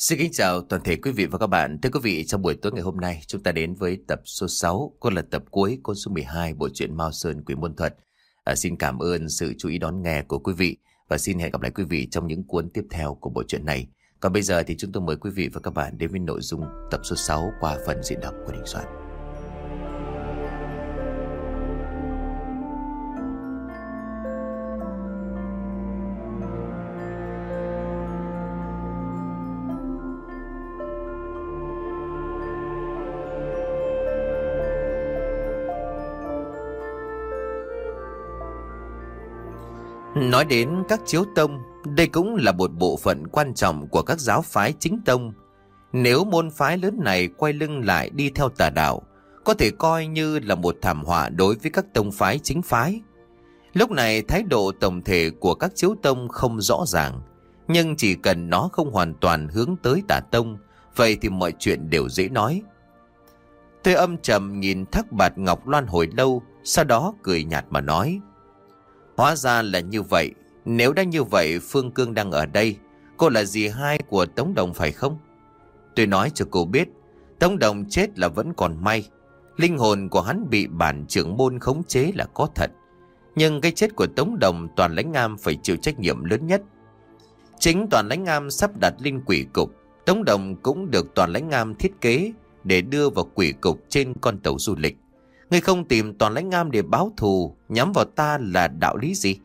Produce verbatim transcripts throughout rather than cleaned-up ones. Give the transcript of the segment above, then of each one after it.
Xin kính chào toàn thể quý vị và các bạn. Thưa quý vị, trong buổi tối ngày hôm nay, chúng ta đến với tập số sáu, cũng là tập cuối cuốn số mười hai bộ truyện Mao Sơn Quỷ Môn Thuật. À, xin cảm ơn sự chú ý đón nghe của quý vị và xin hẹn gặp lại quý vị trong những cuốn tiếp theo của bộ truyện này. Còn bây giờ thì chúng tôi mời quý vị và các bạn đến với nội dung tập số sáu qua phần diễn đọc của Đình Soạn. Nói đến các chiếu tông, đây cũng là một bộ phận quan trọng của các giáo phái chính tông. Nếu môn phái lớn này quay lưng lại đi theo tà đạo, có thể coi như là một thảm họa đối với các tông phái chính phái. Lúc này thái độ tổng thể của các chiếu tông không rõ ràng, nhưng chỉ cần nó không hoàn toàn hướng tới tà tông, vậy thì mọi chuyện đều dễ nói. Tôi âm trầm nhìn Thác Bạt Ngọc Loan hồi lâu, sau đó cười nhạt mà nói: Hóa ra là như vậy. Nếu đã như vậy, Phương Cương đang ở đây. Cô là dì hai của Tống Đồng phải không? Tôi nói cho cô biết, Tống Đồng chết là vẫn còn may. Linh hồn của hắn bị bản trưởng môn khống chế là có thật. Nhưng cái chết của Tống Đồng, Toàn Lãnh Am phải chịu trách nhiệm lớn nhất. Chính Toàn Lãnh Am sắp đặt lên quỷ cục. Tống Đồng cũng được Toàn Lãnh Am thiết kế để đưa vào quỷ cục trên con tàu du lịch. Ngươi không tìm Toàn Lãnh Am để báo thù, nhắm vào ta là đạo lý gì?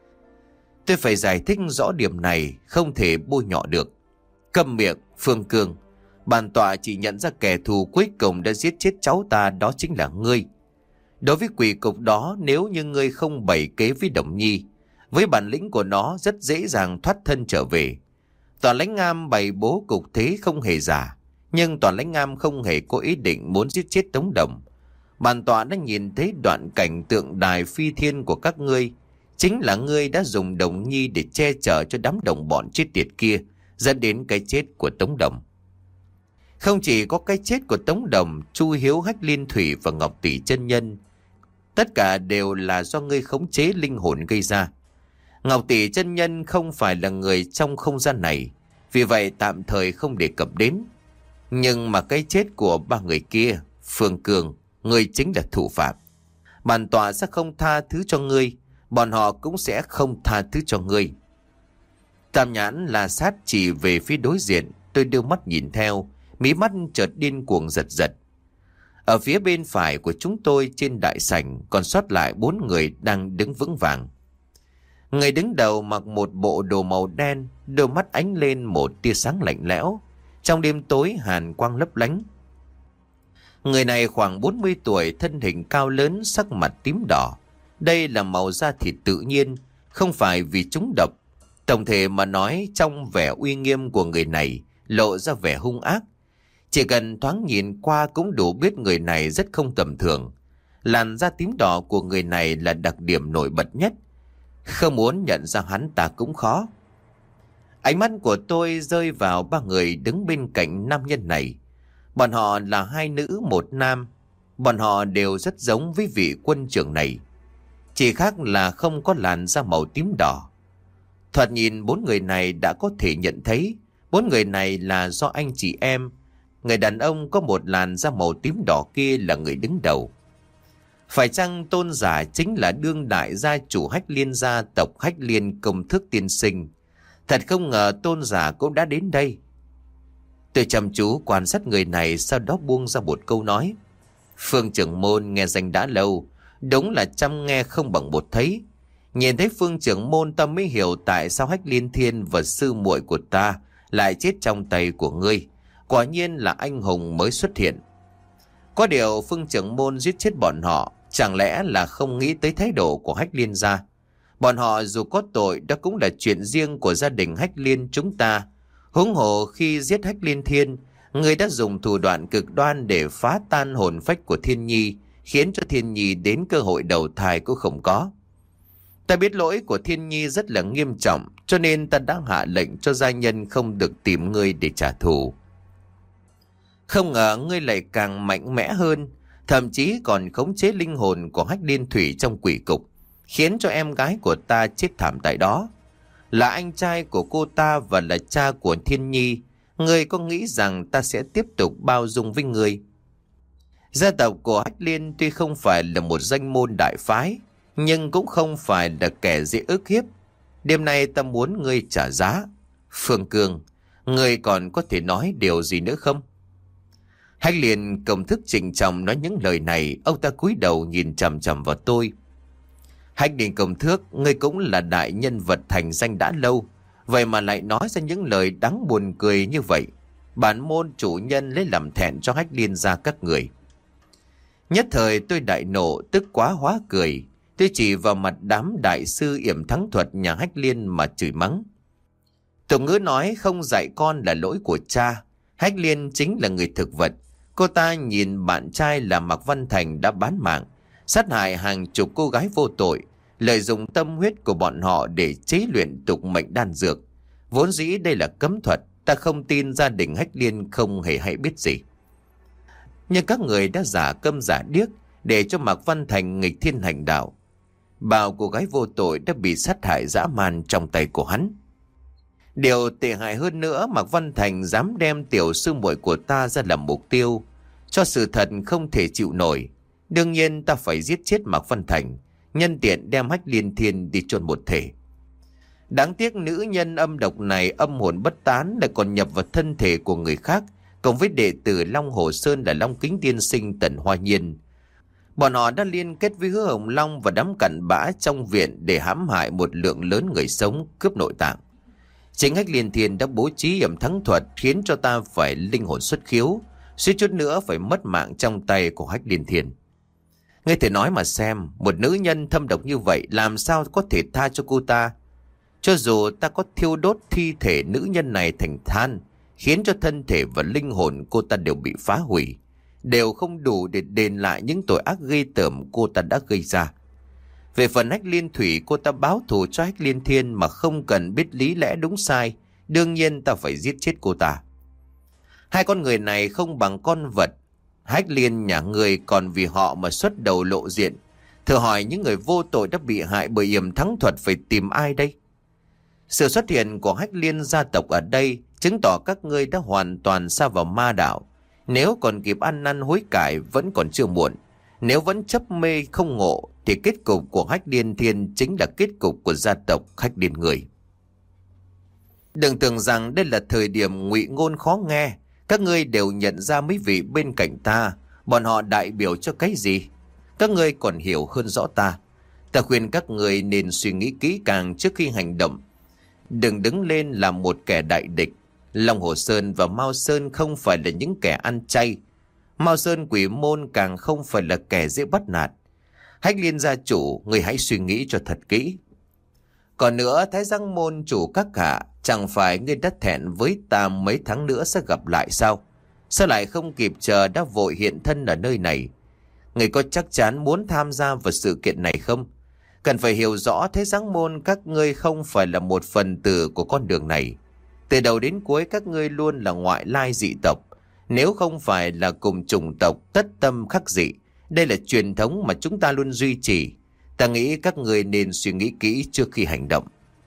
Tôi phải giải thích rõ điểm này, không thể bôi nhọ được. Câm miệng, Phương Cương. Bản tọa chỉ nhận ra kẻ thù cuối cùng đã giết chết cháu ta, đó chính là ngươi. Đối với quỷ cục đó, nếu như ngươi không bày kế với Đồng Nhi, với bản lĩnh của nó rất dễ dàng thoát thân trở về. Toàn Lãnh Am bày bố cục thế không hề giả, nhưng Toàn Lãnh Am không hề có ý định muốn giết chết Tống Đồng. Bản tọa đã nhìn thấy đoạn cảnh tượng đài phi thiên của các ngươi. Chính là ngươi đã dùng Đồng Nhi để che chở cho đám đồng bọn chết tiệt kia, dẫn đến cái chết của Tống Đồng. Không chỉ có cái chết của Tống Đồng, Chu Hiếu, Hách Liên Thủy và Ngọc Tỷ chân nhân, tất cả đều là do ngươi khống chế linh hồn gây ra. Ngọc Tỷ chân nhân không phải là người trong không gian này, vì vậy tạm thời không đề cập đến. Nhưng mà cái chết của ba người kia, Phương Cương, ngươi chính là thủ phạm. Bản tọa sẽ không tha thứ cho ngươi, bọn họ cũng sẽ không tha thứ cho ngươi. Tam nhãn là sát chỉ về phía đối diện. Tôi đưa mắt nhìn theo, mí mắt chợt điên cuồng giật giật. Ở phía bên phải của chúng tôi trên đại sảnh còn sót lại bốn người đang đứng vững vàng. Người đứng đầu mặc một bộ đồ màu đen, đôi mắt ánh lên một tia sáng lạnh lẽo. Trong đêm tối hàn quang lấp lánh. Người này khoảng bốn mươi tuổi, thân hình cao lớn, sắc mặt tím đỏ. Đây là màu da thịt tự nhiên, không phải vì trúng độc. Tổng thể mà nói, trong vẻ uy nghiêm của người này lộ ra vẻ hung ác. Chỉ cần thoáng nhìn qua cũng đủ biết người này rất không tầm thường. Làn da tím đỏ của người này là đặc điểm nổi bật nhất. Không muốn nhận ra hắn ta cũng khó. Ánh mắt của tôi rơi vào ba người đứng bên cạnh nam nhân này. Bọn họ là hai nữ một nam. Bọn họ đều rất giống với vị quân trưởng này. Chỉ khác là không có làn da màu tím đỏ. Thoạt nhìn bốn người này đã có thể nhận thấy bốn người này là do anh chị em. Người đàn ông có một làn da màu tím đỏ kia là người đứng đầu. Phải chăng Tôn giả chính là đương đại gia chủ Hách Liên gia tộc Hách Liên Công Thức tiên sinh? Thật không ngờ Tôn giả cũng đã đến đây. Tôi chăm chú quan sát người này, sau đó buông ra một câu nói: Phương trưởng môn nghe danh đã lâu, đúng là trăm nghe không bằng một thấy. Nhìn thấy Phương trưởng môn ta mới hiểu tại sao Hách Liên Thiên và sư muội của ta lại chết trong tay của ngươi. Quả nhiên là anh hùng mới xuất hiện. Có điều Phương trưởng môn giết chết bọn họ, chẳng lẽ là không nghĩ tới thái độ của Hách Liên gia? Bọn họ dù có tội, đó cũng là chuyện riêng của gia đình Hách Liên chúng ta. Huống hồ khi giết Hách Liên Thiên, người đã dùng thủ đoạn cực đoan để phá tan hồn phách của Thiên Nhi, khiến cho Thiên Nhi đến cơ hội đầu thai cũng không có. Ta biết lỗi của Thiên Nhi rất là nghiêm trọng, cho nên ta đã hạ lệnh cho gia nhân không được tìm ngươi để trả thù. Không ngờ ngươi lại càng mạnh mẽ hơn, thậm chí còn khống chế linh hồn của Hách Liên Thủy trong quỷ cục, khiến cho em gái của ta chết thảm tại đó. Là anh trai của cô ta và là cha của Thiên Nhi, Ngươi có nghĩ rằng ta sẽ tiếp tục bao dung với ngươi? Gia tộc của Hách Liên tuy không phải là một danh môn đại phái, nhưng cũng không phải là kẻ dễ ức hiếp. Đêm nay ta muốn ngươi trả giá. Phương Cương, ngươi còn có thể nói điều gì nữa không? Hách Liên công thức trịnh trọng nói những lời này. Ông ta cúi đầu nhìn chằm chằm vào tôi. Hách Liên công thước, ngươi cũng là đại nhân vật thành danh đã lâu, vậy mà lại nói ra những lời đáng buồn cười như vậy. Bản môn chủ nhân lấy làm thẹn cho Hách Liên gia các người. Nhất thời tôi đại nộ, tức quá hóa cười. Tôi chỉ vào mặt đám đại sư yểm thắng thuật nhà Hách Liên mà chửi mắng. Tục ngữ nói không dạy con là lỗi của cha. Hách Liên chính là người thực vật. Cô ta nhìn bạn trai là Mạc Văn Thành đã bán mạng, sát hại hàng chục cô gái vô tội, lợi dụng tâm huyết của bọn họ để chế luyện tục mệnh đan dược. Vốn dĩ đây là cấm thuật, ta không tin gia đình Hách Liên không hề hay biết gì. Nhưng các người đã giả câm giả điếc để cho Mạc Văn Thành nghịch thiên hành đạo. Bao cô gái vô tội đã bị sát hại dã man trong tay của hắn. Điều tệ hại hơn nữa, Mạc Văn Thành dám đem tiểu sư muội của ta ra làm mục tiêu, cho sự thật không thể chịu nổi. Đương nhiên ta phải giết chết Mạc Văn Thành, nhân tiện đem Hách Liên Thiên đi chôn một thể. Đáng tiếc nữ nhân âm độc này âm hồn bất tán, lại còn nhập vào thân thể của người khác, cộng với đệ tử Long Hồ Sơn là Long Kính Tiên Sinh Tần Hoa Nhiên. Bọn họ đã liên kết với Hứa Hồng Long và đám cặn bã trong viện để hãm hại một lượng lớn người sống, cướp nội tạng. Chính Hách Liên Thiên đã bố trí yểm thắng thuật khiến cho ta phải linh hồn xuất khiếu, suýt chút nữa phải mất mạng trong tay của Hách Liên Thiên. Ngươi thể nói mà xem, một nữ nhân thâm độc như vậy làm sao có thể tha cho cô ta? Cho dù ta có thiêu đốt thi thể nữ nhân này thành than, khiến cho thân thể và linh hồn cô ta đều bị phá hủy, đều không đủ để đền lại những tội ác ghê tởm cô ta đã gây ra. Về phần Hách Liên Thủy, cô ta báo thù cho Hách Liên Thiên mà không cần biết lý lẽ đúng sai, đương nhiên ta phải giết chết cô ta. Hai con người này không bằng con vật. Hách Liên nhà người còn vì họ mà xuất đầu lộ diện. Thử hỏi những người vô tội đã bị hại bởi yểm thắng thuật phải tìm ai đây? Sự xuất hiện của Hách Liên gia tộc ở đây chứng tỏ các ngươi đã hoàn toàn sa vào ma đạo. Nếu còn kịp ăn năn hối cải vẫn còn chưa muộn. Nếu vẫn chấp mê không ngộ thì kết cục của Hách Liên Thiên chính là kết cục của gia tộc Hách Liên người. Đừng tưởng rằng đây là thời điểm ngụy ngôn khó nghe. Các ngươi đều nhận ra mấy vị bên cạnh ta, bọn họ đại biểu cho cái gì? Các ngươi còn hiểu hơn rõ ta. Ta khuyên các ngươi nên suy nghĩ kỹ càng trước khi hành động. Đừng đứng lên làm một kẻ đại địch. Long Hồ Sơn và Mao Sơn không phải là những kẻ ăn chay. Mao Sơn Quỷ Môn càng không phải là kẻ dễ bắt nạt. Hách Liên gia chủ, người hãy suy nghĩ cho thật kỹ. Còn nữa, Thái Giang môn chủ các hạ, chẳng phải ngươi đã thẹn với ta mấy tháng nữa sẽ gặp lại sao? Sao lại không kịp chờ đã vội hiện thân ở nơi này? Ngươi có chắc chắn muốn tham gia vào sự kiện này không? Cần phải hiểu rõ Thái Giang môn các ngươi không phải là một phần tử của con đường này. Từ đầu đến cuối các ngươi luôn là ngoại lai dị tộc. Nếu không phải là cùng chủng tộc tất tâm khắc dị, đây là truyền thống mà chúng ta luôn duy trì. Ta nghĩ các người nên suy nghĩ kỹ trước khi hành động.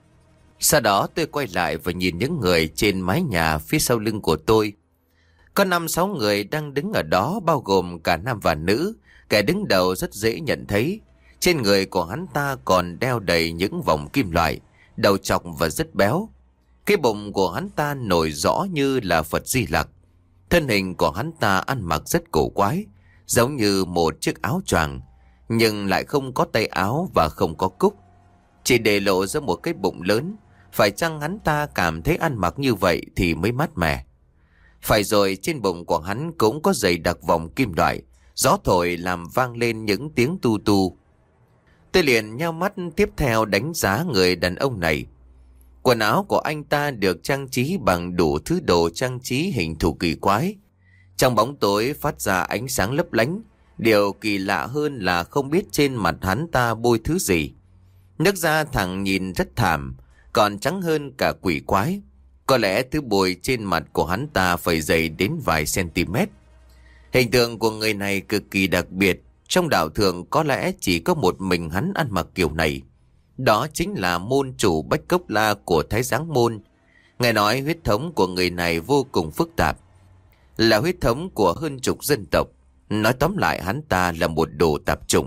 Sau đó tôi quay lại và nhìn những người trên mái nhà phía sau lưng của tôi. Có năm sáu người đang đứng ở đó, bao gồm cả nam và nữ. Kẻ đứng đầu rất dễ nhận thấy. Trên người của hắn ta còn đeo đầy những vòng kim loại, đầu trọc và rất béo. Cái bụng của hắn ta nổi rõ như là Phật Di Lặc. Thân hình của hắn ta ăn mặc rất cổ quái, giống như một chiếc áo choàng, nhưng lại không có tay áo và không có cúc, chỉ để lộ ra một cái bụng lớn. Phải chăng hắn ta cảm thấy ăn mặc như vậy thì mới mát mẻ? Phải rồi, trên bụng của hắn cũng có dày đặc vòng kim loại, gió thổi làm vang lên những tiếng tu tu. Tôi liền nheo mắt tiếp theo đánh giá người đàn ông này. Quần áo của anh ta được trang trí bằng đủ thứ đồ trang trí hình thù kỳ quái. Trong bóng tối phát ra ánh sáng lấp lánh. Điều kỳ lạ hơn là không biết trên mặt hắn ta bôi thứ gì. Nước da thẳng nhìn rất thảm, còn trắng hơn cả quỷ quái. Có lẽ thứ bôi trên mặt của hắn ta phải dày đến vài cm. Hình tượng của người này cực kỳ đặc biệt. Trong đạo thường có lẽ chỉ có một mình hắn ăn mặc kiểu này. Đó chính là môn chủ Bách Cốc La của Thái Giáng Môn. Nghe nói huyết thống của người này vô cùng phức tạp, là huyết thống của hơn chục dân tộc. Nói tóm lại hắn ta là một đồ tạp chủng.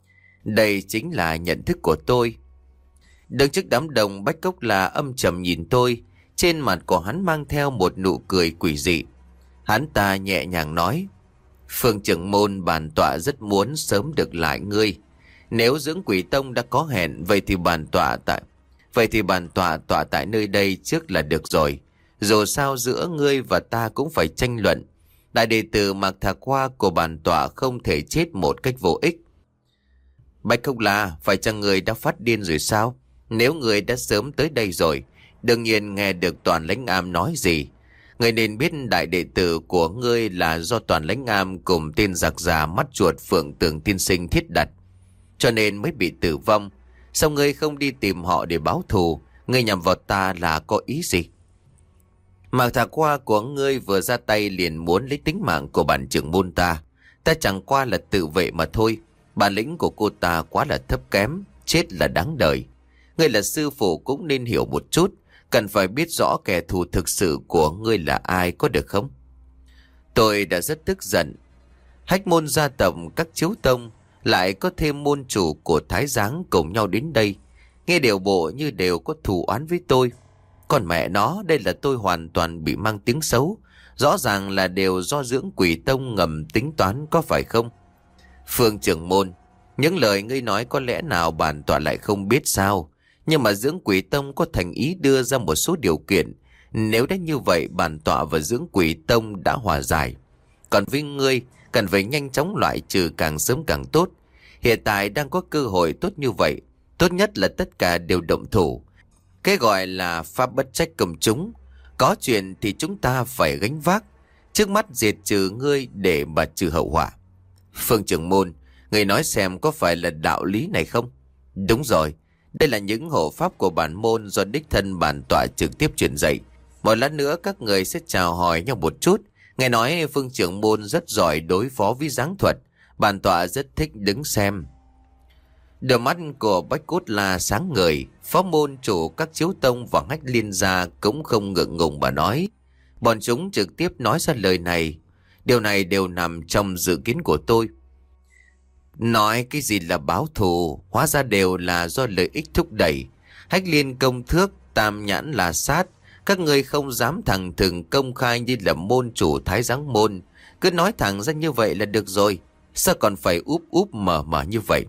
Đây chính là nhận thức của tôi. Đứng trước đám đông, Bách Cốc là âm trầm nhìn tôi. Trên mặt của hắn mang theo một nụ cười quỷ dị. Hắn ta nhẹ nhàng nói: Phương trưởng môn, bản tọa rất muốn sớm được lại ngươi. Nếu Dưỡng Quỷ Tông đã có hẹn, vậy thì bản tọa tại Vậy thì bản tọa tọa tại nơi đây trước là được rồi. Dù sao giữa ngươi và ta cũng phải tranh luận. Đại đệ tử Mạc Thạc Hoa của bản tọa không thể chết một cách vô ích. Bạch Không La, phải chăng người đã phát điên rồi sao? Nếu người đã sớm tới đây rồi, đương nhiên nghe được Toàn Lãnh Am nói gì. Người nên biết đại đệ tử của ngươi là do Toàn Lãnh Am cùng tên giặc già mắt chuột Phượng Tường tiên sinh thiết đặt, cho nên mới bị tử vong. Sao ngươi không đi tìm họ để báo thù? Ngươi nhằm vào ta là có ý gì? Mạc Thạc Hoa của ngươi vừa ra tay liền muốn lấy tính mạng của bản trưởng môn ta. Ta chẳng qua là tự vệ mà thôi. Bản lĩnh của cô ta quá là thấp kém, chết là đáng đời. Ngươi là sư phụ cũng nên hiểu một chút, cần phải biết rõ kẻ thù thực sự của ngươi là ai, có được không? Tôi đã rất tức giận. Hách môn gia tộc các chiếu tông, lại có thêm môn chủ của Thái Giáng cùng nhau đến đây, nghe điều bộ như đều có thù oán với tôi. Còn mẹ nó, đây là tôi hoàn toàn bị mang tiếng xấu. Rõ ràng là đều do Dưỡng Quỷ Tông ngầm tính toán, có phải không? Phương trưởng môn, những lời ngươi nói có lẽ nào bản tọa lại không biết sao? Nhưng mà Dưỡng Quỷ Tông có thành ý đưa ra một số điều kiện. Nếu đã như vậy, bản tọa và Dưỡng Quỷ Tông đã hòa giải. Còn với ngươi, cần phải nhanh chóng loại trừ càng sớm càng tốt. Hiện tại đang có cơ hội tốt như vậy. Tốt nhất là tất cả đều động thủ. Cái gọi là pháp bất trách công chúng. Có chuyện thì chúng ta phải gánh vác. Trước mắt diệt trừ ngươi để mà trừ hậu họa. Phương trưởng môn, người nói xem có phải là đạo lý này không? Đúng rồi, đây là những hộ pháp của bản môn do đích thân bản tọa trực tiếp truyền dạy. Một lát nữa các người sẽ chào hỏi nhau một chút. Nghe nói Phương trưởng môn rất giỏi đối phó với giáng thuật. Bản tọa rất thích đứng xem. Đôi mắt của Bách Cốt La sáng ngời. Phó môn chủ các chiếu tông và Hách Liên gia cũng không ngượng ngùng mà nói. Bọn chúng trực tiếp nói ra lời này. Điều này đều nằm trong dự kiến của tôi. Nói cái gì là báo thù, hóa ra đều là do lợi ích thúc đẩy. Hách Liên công thước, Tam Nhãn là sát. Các ngươi không dám thẳng thừng công khai như là môn chủ Thái Giáng môn. Cứ nói thẳng ra như vậy là được rồi. Sao còn phải úp úp mở mở như vậy?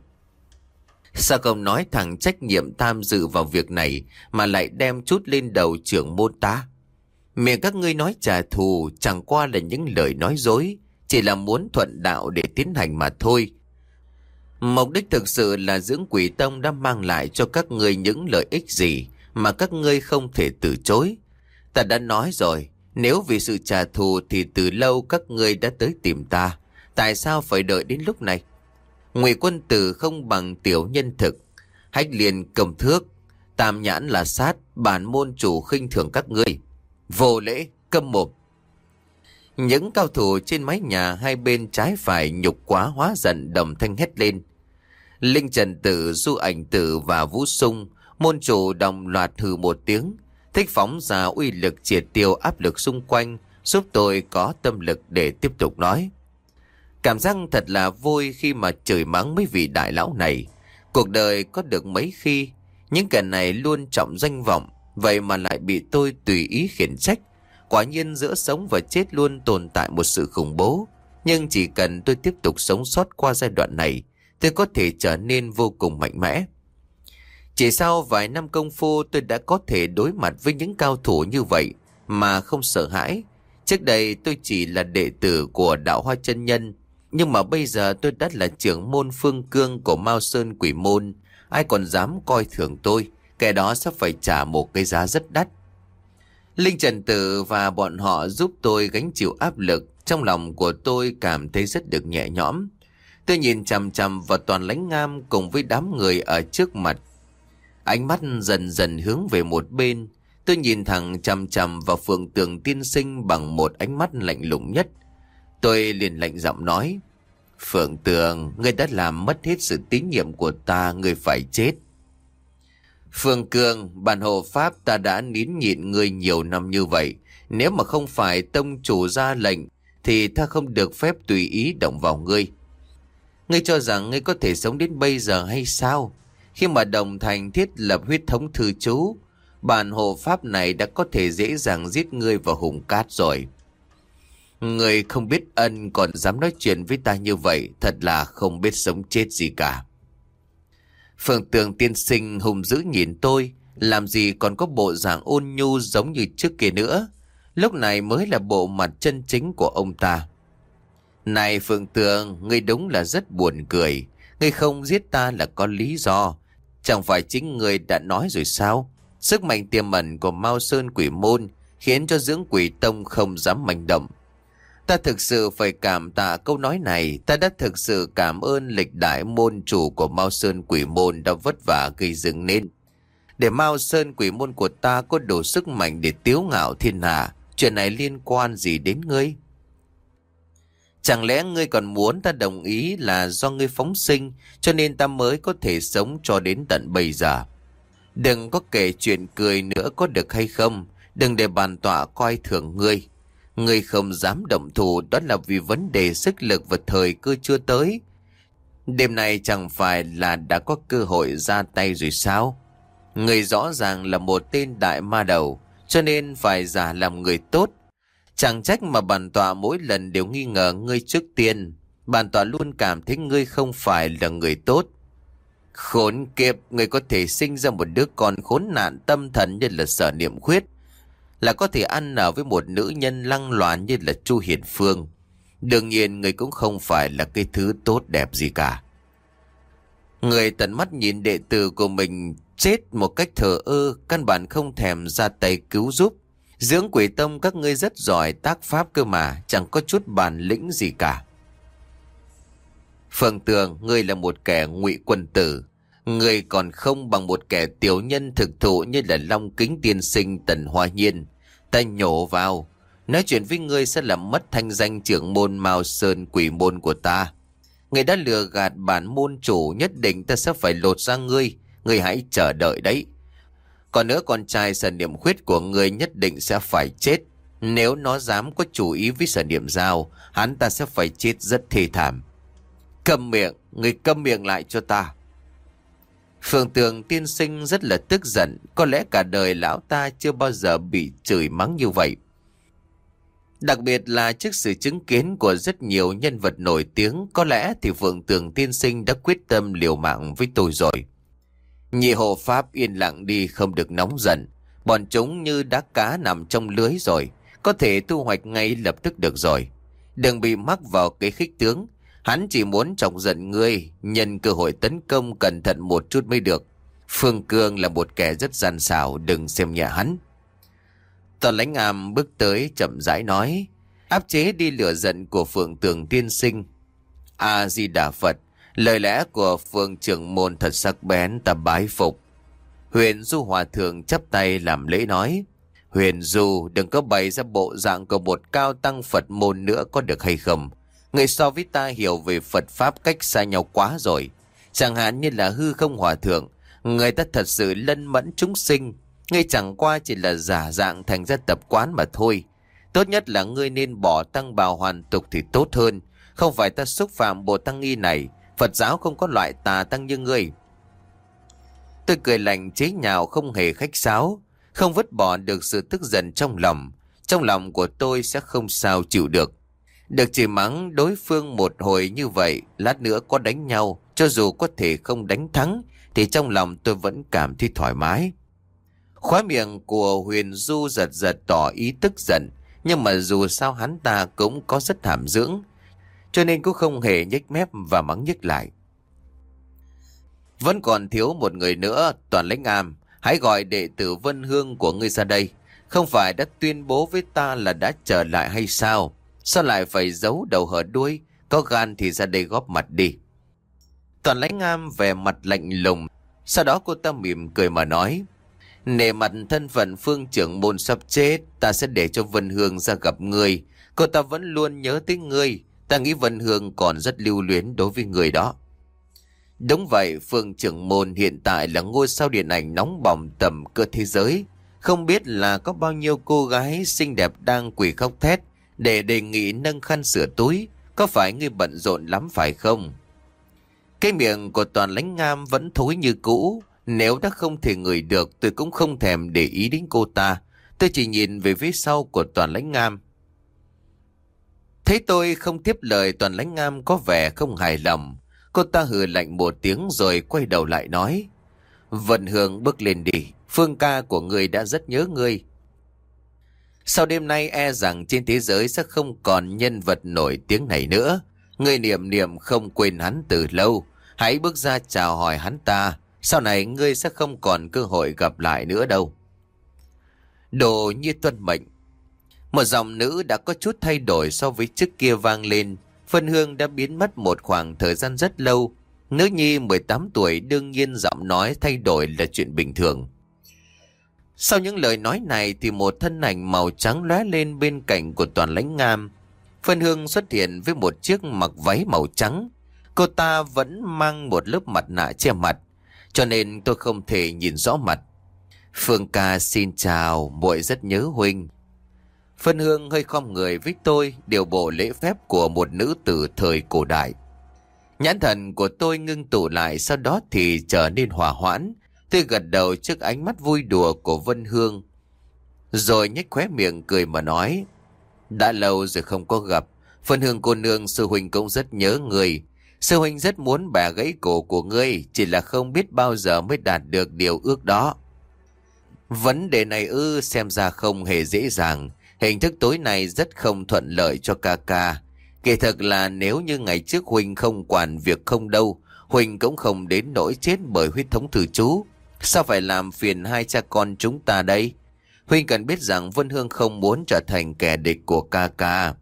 Sao không nói thẳng trách nhiệm tham dự vào việc này mà lại đem chút lên đầu trưởng môn ta? Miệng các ngươi nói trả thù chẳng qua là những lời nói dối, chỉ là muốn thuận đạo để tiến hành mà thôi. Mục đích thực sự là Dưỡng Quỷ Tông đã mang lại cho các ngươi những lợi ích gì mà các ngươi không thể từ chối. Ta đã nói rồi, nếu vì sự trả thù thì từ lâu các ngươi đã tới tìm ta. Tại sao phải đợi đến lúc này? Ngụy Quân Tử không bằng tiểu nhân thực. Hách Liên công thước, Tam Nhãn là sát. Bản môn chủ khinh thường các ngươi. Vô lễ, câm mồm. Những cao thủ trên mái nhà hai bên trái phải nhục quá hóa giận đồng thanh hét lên. Linh Trần Tử, Du Ảnh Tử và Vũ Sung, môn chủ đồng loạt hừ một tiếng, thích phóng ra uy lực triệt tiêu áp lực xung quanh, giúp tôi có tâm lực để tiếp tục nói. Cảm giác thật là vui khi mà chửi mắng mấy vị đại lão này. Cuộc đời có được mấy khi, những kẻ này luôn trọng danh vọng, vậy mà lại bị tôi tùy ý khiển trách. Quả nhiên giữa sống và chết luôn tồn tại một sự khủng bố. Nhưng chỉ cần tôi tiếp tục sống sót qua giai đoạn này, tôi có thể trở nên vô cùng mạnh mẽ. Chỉ sau vài năm công phu tôi đã có thể đối mặt với những cao thủ như vậy mà không sợ hãi. Trước đây tôi chỉ là đệ tử của Đạo Hoa Chân Nhân, nhưng mà bây giờ tôi đã là trưởng môn Phương Cương của Mao Sơn Quỷ Môn. Ai còn dám coi thường tôi, kẻ đó sẽ phải trả một cái giá rất đắt. Linh Trần Tử và bọn họ giúp tôi gánh chịu áp lực. Trong lòng của tôi cảm thấy rất được nhẹ nhõm. Tôi nhìn chằm chằm vào Toàn Lãnh Am cùng với đám người ở trước mặt. Ánh mắt dần dần hướng về một bên. Tôi nhìn thẳng chằm chằm vào Phượng Tường tiên sinh bằng một ánh mắt lạnh lùng nhất. Tôi liền lạnh giọng nói: Phượng Tường, ngươi đã làm mất hết sự tín nhiệm của ta, ngươi phải chết. Phương Cương, bản hộ pháp ta đã nín nhịn ngươi nhiều năm như vậy. Nếu mà không phải tông chủ ra lệnh thì ta không được phép tùy ý động vào ngươi. Ngươi cho rằng ngươi có thể sống đến bây giờ hay sao? Khi mà đồng thành thiết lập huyết thống thư chú, bản hộ pháp này đã có thể dễ dàng giết ngươi vào hùng cát rồi. Ngươi không biết ân còn dám nói chuyện với ta như vậy, thật là không biết sống chết gì cả. Phương Tường tiên sinh hùng dữ nhìn tôi, làm gì còn có bộ dạng ôn nhu giống như trước kia nữa. Lúc này mới là bộ mặt chân chính của ông ta. Này Phương Tường, ngươi đúng là rất buồn cười. Ngươi không giết ta là có lý do. Chẳng phải chính ngươi đã nói rồi sao? Sức mạnh tiềm ẩn của Mao Sơn Quỷ Môn khiến cho Dưỡng Quỷ Tông không dám manh động. Ta thực sự phải cảm tạ câu nói này. Ta đã thực sự cảm ơn lịch đại môn chủ của Mao Sơn Quỷ Môn đã vất vả gây dựng nên. Để Mao Sơn Quỷ Môn của ta có đủ sức mạnh để tiếu ngạo thiên hạ. Chuyện này liên quan gì đến ngươi? Chẳng lẽ ngươi còn muốn ta đồng ý là do ngươi phóng sinh cho nên ta mới có thể sống cho đến tận bây giờ? Đừng có kể chuyện cười nữa có được hay không? Đừng để bản tọa coi thường ngươi. Ngươi không dám động thủ đó là vì vấn đề sức lực và thời cơ chưa tới. Đêm nay chẳng phải là đã có cơ hội ra tay rồi sao? Ngươi rõ ràng là một tên đại ma đầu, cho nên phải giả làm người tốt. Chẳng trách mà bản tọa mỗi lần đều nghi ngờ ngươi trước tiên. Bản tọa luôn cảm thấy ngươi không phải là người tốt. Khốn kiếp, ngươi có thể sinh ra một đứa con khốn nạn tâm thần như là Sở Niệm Khuyết, là có thể ăn ở với một nữ nhân lăng loàn như là Chu Hiền Phương. Đương nhiên ngươi cũng không phải là cái thứ tốt đẹp gì cả. Người tận mắt nhìn đệ tử của mình chết một cách thờ ơ, căn bản không thèm ra tay cứu giúp. Dưỡng Quỷ Tông các ngươi rất giỏi tác pháp cơ mà, chẳng có chút bản lĩnh gì cả. Phương Tường, ngươi là một kẻ ngụy quân tử. Ngươi còn không bằng một kẻ tiểu nhân thực thụ như là Long Kính tiên sinh Tần Hoa Nhiên. Ta nhổ vào, nói chuyện với ngươi sẽ làm mất thanh danh trưởng môn Mao Sơn Quỷ Môn của ta. Ngươi đã lừa gạt bản môn chủ, nhất định ta sẽ phải lột ra ngươi. Ngươi hãy chờ đợi đấy. Còn nữa, con trai Sở Niệm Khuyết của ngươi nhất định sẽ phải chết. Nếu nó dám có chủ ý với Sở Niệm Giao, hắn ta sẽ phải chết rất thê thảm. Câm miệng, ngươi câm miệng lại cho ta. Phương Tường tiên sinh rất là tức giận. Có lẽ cả đời lão ta chưa bao giờ bị chửi mắng như vậy. Đặc biệt là trước sự chứng kiến của rất nhiều nhân vật nổi tiếng, có lẽ thì Phương Tường tiên sinh đã quyết tâm liều mạng với tôi rồi. Nhị hộ pháp yên lặng đi, không được nóng giận. Bọn chúng như đá cá nằm trong lưới rồi, có thể thu hoạch ngay lập tức được rồi. Đừng bị mắc vào cái khích tướng. Hắn chỉ muốn chọc giận ngươi, nhân cơ hội tấn công cẩn thận một chút mới được. Phương Cương là một kẻ rất gian xảo, đừng xem nhẹ hắn. Toàn Lãnh Am bước tới chậm rãi nói, áp chế đi lửa giận của Phượng Tường tiên sinh. A Di Đà Phật, lời lẽ của Phương trưởng môn thật sắc bén, ta bái phục. Huyền Du Hòa Thượng chắp tay làm lễ nói, Huyền Du, đừng có bày ra bộ dạng của một cao tăng Phật môn nữa có được hay không? Người so với ta hiểu về Phật Pháp cách xa nhau quá rồi. Chẳng hạn như là Hư Không Hòa Thượng, người ta thật sự lân mẫn chúng sinh. Ngươi chẳng qua chỉ là giả dạng thành ra tập quán mà thôi. Tốt nhất là ngươi nên bỏ tăng bào hoàn tục thì tốt hơn. Không phải ta xúc phạm bộ tăng nghi này. Phật giáo không có loại tà tăng như ngươi. Tôi cười lạnh chế nhạo không hề khách sáo, không vứt bỏ được sự tức giận trong lòng. Trong lòng của tôi sẽ không sao chịu được. Được chỉ mắng đối phương một hồi như vậy, lát nữa có đánh nhau, cho dù có thể không đánh thắng, thì trong lòng tôi vẫn cảm thấy thoải mái. Khóe miệng của Huyền Du giật giật tỏ ý tức giận, nhưng mà dù sao hắn ta cũng có rất hàm dưỡng, cho nên cũng không hề nhếch mép và mắng nhức lại. Vẫn còn thiếu một người nữa, Toàn Lãnh Am, hãy gọi đệ tử Vân Hương của ngươi ra đây. Không phải đã tuyên bố với ta là đã trở lại hay sao? Sao lại phải giấu đầu hở đuôi? Có gan thì ra đây góp mặt đi. Toàn Lãnh Am vẻ mặt lạnh lùng. Sau đó cô ta mỉm cười mà nói, nể mặt thân phận Phương trưởng môn sắp chết, ta sẽ để cho Vân Hương ra gặp ngươi. Cô ta vẫn luôn nhớ tới ngươi. Ta nghĩ Vân Hương còn rất lưu luyến đối với người đó. Đúng vậy, Phương trưởng môn hiện tại là ngôi sao điện ảnh nóng bỏng tầm cỡ thế giới. Không biết là có bao nhiêu cô gái xinh đẹp đang quỳ khóc thét để đề nghị nâng khăn sửa túi. Có phải ngươi bận rộn lắm phải không? Cái miệng của Toàn Lãnh Ngam vẫn thối như cũ. Nếu đã không thể ngửi được, tôi cũng không thèm để ý đến cô ta. Tôi chỉ nhìn về phía sau của Toàn Lãnh Ngam. Thấy tôi không tiếp lời, Toàn Lãnh Ngam có vẻ không hài lòng. Cô ta hừ lạnh một tiếng rồi quay đầu lại nói: Vân Hương, bước lên đi, Phương ca của ngươi đã rất nhớ ngươi. Sau đêm nay e rằng trên thế giới sẽ không còn nhân vật nổi tiếng này nữa. Ngươi niệm niệm không quên hắn từ lâu, hãy bước ra chào hỏi hắn ta. Sau này ngươi sẽ không còn cơ hội gặp lại nữa đâu. Đồ như tuân mệnh. Một giọng nữ đã có chút thay đổi so với trước kia vang lên. Vân Hương đã biến mất một khoảng thời gian rất lâu. Nữ nhi mười tám tuổi đương nhiên giọng nói thay đổi là chuyện bình thường. Sau những lời nói này thì một thân ảnh màu trắng lóe lên bên cạnh của Toàn Lãnh Ngam. Vân Hương xuất hiện với một chiếc mặc váy màu trắng. Cô ta vẫn mang một lớp mặt nạ che mặt, cho nên tôi không thể nhìn rõ mặt. Phương ca xin chào, muội rất nhớ huynh. Vân Hương hơi khom người với tôi, điều bộ lễ phép của một nữ tử thời cổ đại. Nhãn thần của tôi ngưng tụ lại, sau đó thì trở nên hòa hoãn. Tôi gật đầu trước ánh mắt vui đùa của Vân Hương, rồi nhếch khóe miệng cười mà nói: Đã lâu rồi không có gặp, Vân Hương cô nương, sư huynh cũng rất nhớ người. Sư huynh rất muốn bẻ gãy cổ của ngươi, chỉ là không biết bao giờ mới đạt được điều ước đó. Vấn đề này ư, xem ra không hề dễ dàng. Hình thức tối nay rất không thuận lợi cho ca ca. Kỳ thực là nếu như ngày trước huynh không quản việc không đâu, huynh cũng không đến nỗi chết bởi huyết thống từ chú. Sao phải làm phiền hai cha con chúng ta đây? Huynh cần biết rằng Vân Hương không muốn trở thành kẻ địch của ca ca.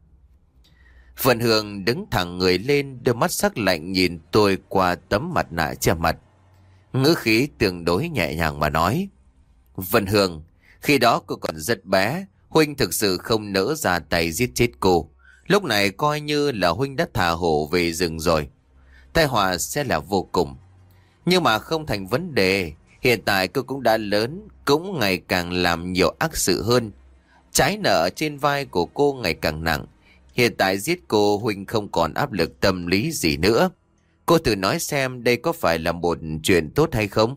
Vân Hương đứng thẳng người lên, đôi mắt sắc lạnh nhìn tôi qua tấm mặt nạ che mặt. Ngữ khí tương đối nhẹ nhàng mà nói: Vân Hương, khi đó cô còn rất bé, huynh thực sự không nỡ ra tay giết chết cô. Lúc này coi như là huynh đã thả hổ về rừng rồi. Tai họa sẽ là vô cùng. Nhưng mà không thành vấn đề. Hiện tại cô cũng đã lớn, cũng ngày càng làm nhiều ác sự hơn. Trái nợ trên vai của cô ngày càng nặng. Hiện tại giết cô, huynh không còn áp lực tâm lý gì nữa. Cô thử nói xem đây có phải là một chuyện tốt hay không?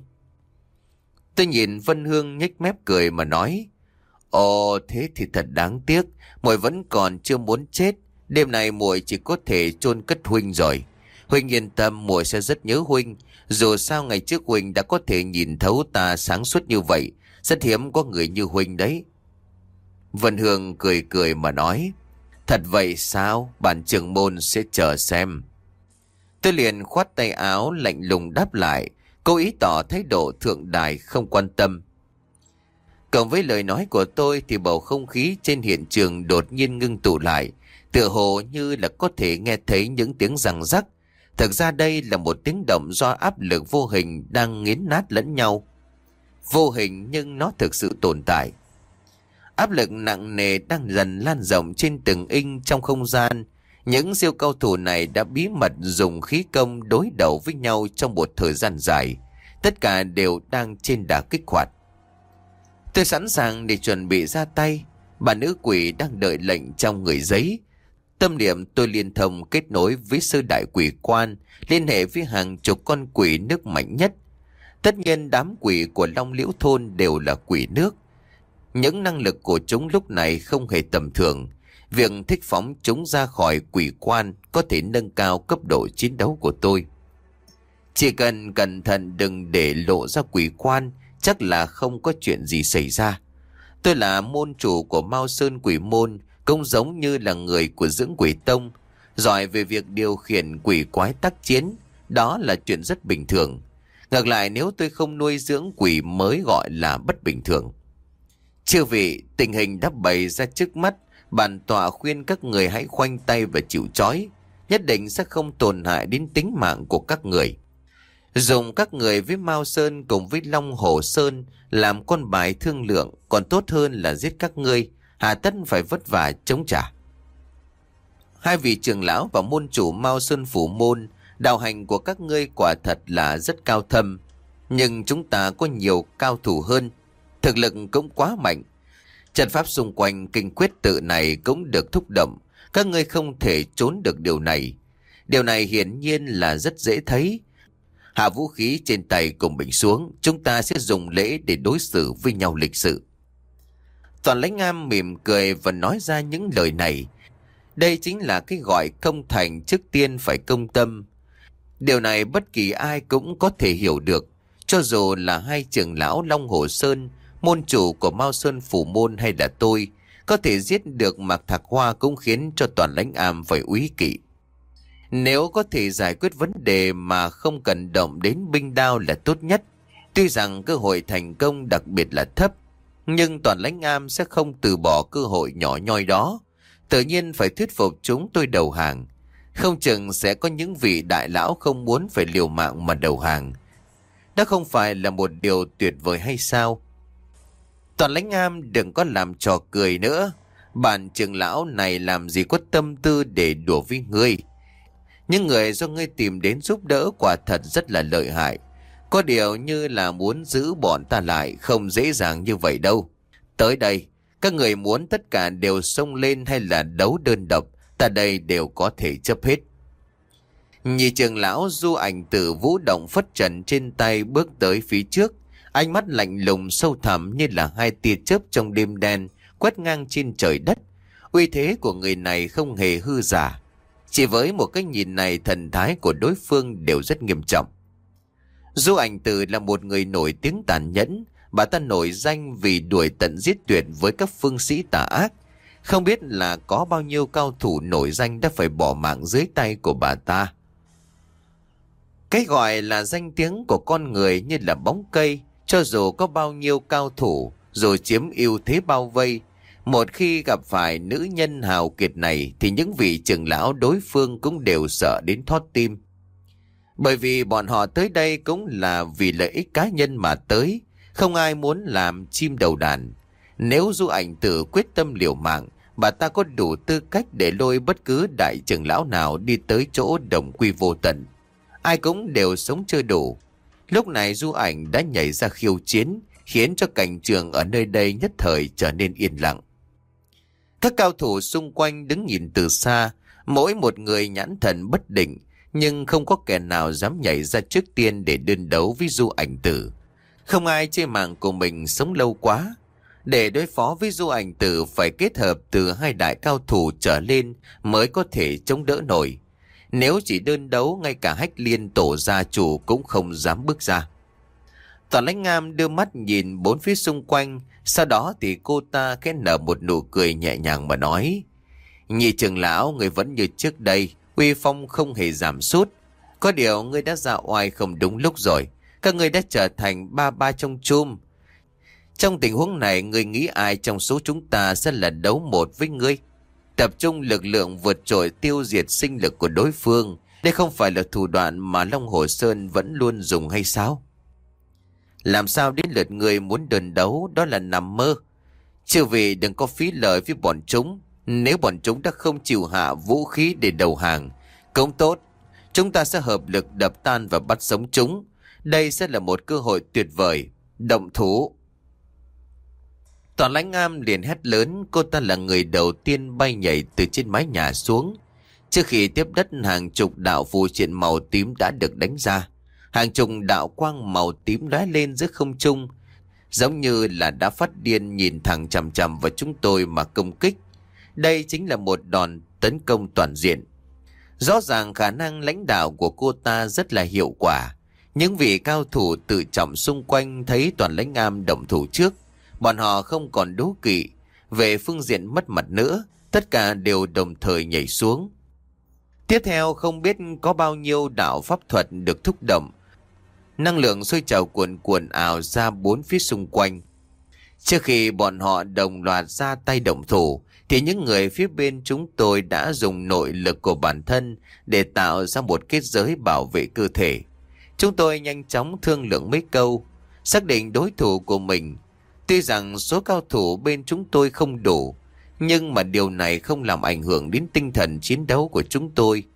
Tôi nhìn Vân Hương nhếch mép cười mà nói: Ồ, thế thì thật đáng tiếc, muội vẫn còn chưa muốn chết. Đêm nay muội chỉ có thể chôn cất huynh rồi. Huynh yên tâm, muội sẽ rất nhớ huynh. Dù sao ngày trước huynh đã có thể nhìn thấu ta sáng suốt như vậy, rất hiếm có người như huynh đấy. Vân Hương cười cười mà nói: Thật vậy sao? Bản trưởng môn sẽ chờ xem. Tôi liền khoát tay áo lạnh lùng đáp lại, cố ý tỏ thái độ thượng đài không quan tâm. Cộng với lời nói của tôi thì bầu không khí trên hiện trường đột nhiên ngưng tụ lại, tựa hồ như là có thể nghe thấy những tiếng răng rắc. Thực ra đây là một tiếng động do áp lực vô hình đang nghiến nát lẫn nhau. Vô hình nhưng nó thực sự tồn tại. Áp lực nặng nề đang dần lan rộng trên từng inch trong không gian. Những siêu cao thủ này đã bí mật dùng khí công đối đầu với nhau trong một thời gian dài. Tất cả đều đang trên đà kích hoạt. Tôi sẵn sàng để chuẩn bị ra tay. Bà nữ quỷ đang đợi lệnh trong người giấy. Tâm niệm tôi liên thông kết nối với sư đại quỷ quan, liên hệ với hàng chục con quỷ nước mạnh nhất. Tất nhiên đám quỷ của Long Liễu Thôn đều là quỷ nước. Những năng lực của chúng lúc này không hề tầm thường. Việc thích phóng chúng ra khỏi quỷ quan có thể nâng cao cấp độ chiến đấu của tôi. Chỉ cần cẩn thận đừng để lộ ra quỷ quan, chắc là không có chuyện gì xảy ra. Tôi là môn chủ của Mao Sơn Quỷ Môn, cũng giống như là người của Dưỡng Quỷ Tông, giỏi về việc điều khiển quỷ quái tác chiến. Đó là chuyện rất bình thường. Ngược lại, nếu tôi không nuôi dưỡng quỷ mới gọi là bất bình thường. Chư vị, tình hình đã bày ra trước mắt. Bản tọa khuyên các người hãy khoanh tay và chịu trói, nhất định sẽ không tổn hại đến tính mạng của các người. Dùng các người với Mao Sơn cùng với Long Hồ Sơn làm con bài thương lượng còn tốt hơn là giết các ngươi, hà tất phải vất vả chống trả. Hai vị trưởng lão và môn chủ Mao Sơn Phủ Môn Đạo hành của các ngươi quả thật là rất cao thâm, nhưng chúng ta có nhiều cao thủ hơn, thực lực cũng quá mạnh. Trận pháp xung quanh kinh quyết tự này cũng được thúc động, các ngươi không thể trốn được điều này. Điều này hiển nhiên là rất dễ thấy. Hạ vũ khí trên tay cùng mình xuống, chúng ta sẽ dùng lễ để đối xử với nhau lịch sự. Toàn Lãnh Am mỉm cười và nói ra những lời này. Đây chính là cái gọi công thành trước tiên phải công tâm. Điều này bất kỳ ai cũng có thể hiểu được, cho dù là hai trưởng lão Long Hồ Sơn, môn chủ của Mao Sơn Phủ Môn, hay là tôi, có thể giết được Mạc Thạc Hoa cũng khiến cho Toàn Lãnh Am phải úy kỵ. Nếu có thể giải quyết vấn đề mà không cần động đến binh đao là tốt nhất. Tuy rằng cơ hội thành công đặc biệt là thấp, nhưng Toàn Lãnh Am sẽ không từ bỏ cơ hội nhỏ nhoi đó. Tự nhiên phải thuyết phục chúng tôi đầu hàng. Không chừng sẽ có những vị đại lão không muốn phải liều mạng mà đầu hàng. Đó không phải là một điều tuyệt vời hay sao? Toàn Lãnh Am đừng có làm trò cười nữa. Bản trưởng lão này làm gì có tâm tư để đùa với ngươi. Những người do ngươi tìm đến giúp đỡ quả thật rất là lợi hại. Có điều như là muốn giữ bọn ta lại không dễ dàng như vậy đâu. Tới đây, các người muốn tất cả đều xông lên hay là đấu đơn độc, ta đây đều có thể chấp hết. Nhị trưởng lão Du Ảnh Tử vũ động phất trần trên tay bước tới phía trước. Ánh mắt lạnh lùng sâu thẳm như là hai tia chớp trong đêm đen quét ngang trên trời đất. Uy thế của người này không hề hư giả. Chỉ với một cái nhìn này, thần thái của đối phương đều rất nghiêm trọng. Du Ảnh Tử là một người nổi tiếng tàn nhẫn. Bà ta nổi danh vì đuổi tận giết tuyệt với các phương sĩ tà ác. Không biết là có bao nhiêu cao thủ nổi danh đã phải bỏ mạng dưới tay của bà ta. Cái gọi là danh tiếng của con người như là bóng cây. Cho dù có bao nhiêu cao thủ, rồi chiếm ưu thế bao vây, một khi gặp phải nữ nhân hào kiệt này thì những vị trưởng lão đối phương cũng đều sợ đến thót tim. Bởi vì bọn họ tới đây cũng là vì lợi ích cá nhân mà tới, không ai muốn làm chim đầu đàn. Nếu Du Ảnh Tử quyết tâm liều mạng, bà ta có đủ tư cách để lôi bất cứ đại trưởng lão nào đi tới chỗ đồng quy vô tận. Ai cũng đều sống chưa đủ. Lúc này Du Ảnh đã nhảy ra khiêu chiến, khiến cho cảnh trường ở nơi đây nhất thời trở nên yên lặng. Các cao thủ xung quanh đứng nhìn từ xa, mỗi một người nhãn thần bất định, nhưng không có kẻ nào dám nhảy ra trước tiên để đơn đấu với Du Ảnh Tử. Không ai chê mạng của mình sống lâu quá. Để đối phó với Du Ảnh Tử phải kết hợp từ hai đại cao thủ trở lên mới có thể chống đỡ nổi. Nếu chỉ đơn đấu, ngay cả Hách Liên tổ gia chủ cũng không dám bước ra. Toàn Lãnh Am đưa mắt nhìn bốn phía xung quanh, sau đó thì cô ta khẽ nở một nụ cười nhẹ nhàng mà nói: Nhị trưởng lão, người vẫn như trước đây, uy phong không hề giảm sút. Có điều ngươi đã ra oai không đúng lúc rồi. Các ngươi đã trở thành ba ba trong chum. Trong tình huống này, ngươi nghĩ ai trong số chúng ta sẽ là đấu một với ngươi? Tập trung lực lượng vượt trội tiêu diệt sinh lực của đối phương. Đây không phải là thủ đoạn mà Long Hồ Sơn vẫn luôn dùng hay sao? Làm sao đến lượt người muốn đơn đấu, đó là nằm mơ. Chư vị đừng có phí lời với bọn chúng. Nếu bọn chúng đã không chịu hạ vũ khí để đầu hàng, cũng tốt. Chúng ta sẽ hợp lực đập tan và bắt sống chúng. Đây sẽ là một cơ hội tuyệt vời. Động thủ. Toàn Lãnh Am liền hét lớn. Cô ta là người đầu tiên bay nhảy từ trên mái nhà xuống. Trước khi tiếp đất, hàng chục đạo phù triện màu tím đã được đánh ra. Hàng chục đạo quang màu tím lóe lên giữa không trung, giống như là đã phát điên nhìn thẳng chằm chằm vào chúng tôi mà công kích. Đây chính là một đòn tấn công toàn diện. Rõ ràng khả năng lãnh đạo của cô ta rất là hiệu quả. Những vị cao thủ tự trọng xung quanh thấy Toàn Lãnh Am động thủ trước, bọn họ không còn đố kỵ về phương diện mất mặt nữa, tất cả đều đồng thời nhảy xuống. Tiếp theo không biết có bao nhiêu đạo pháp thuật được thúc động, năng lượng sôi trào cuồn cuộn ảo ra bốn phía xung quanh. Trước khi bọn họ đồng loạt ra tay động thủ, thì những người phía bên chúng tôi đã dùng nội lực của bản thân để tạo ra một kết giới bảo vệ cơ thể. Chúng tôi nhanh chóng thương lượng mấy câu, xác định đối thủ của mình. Tuy rằng số cao thủ bên chúng tôi không đủ, nhưng mà điều này không làm ảnh hưởng đến tinh thần chiến đấu của chúng tôi.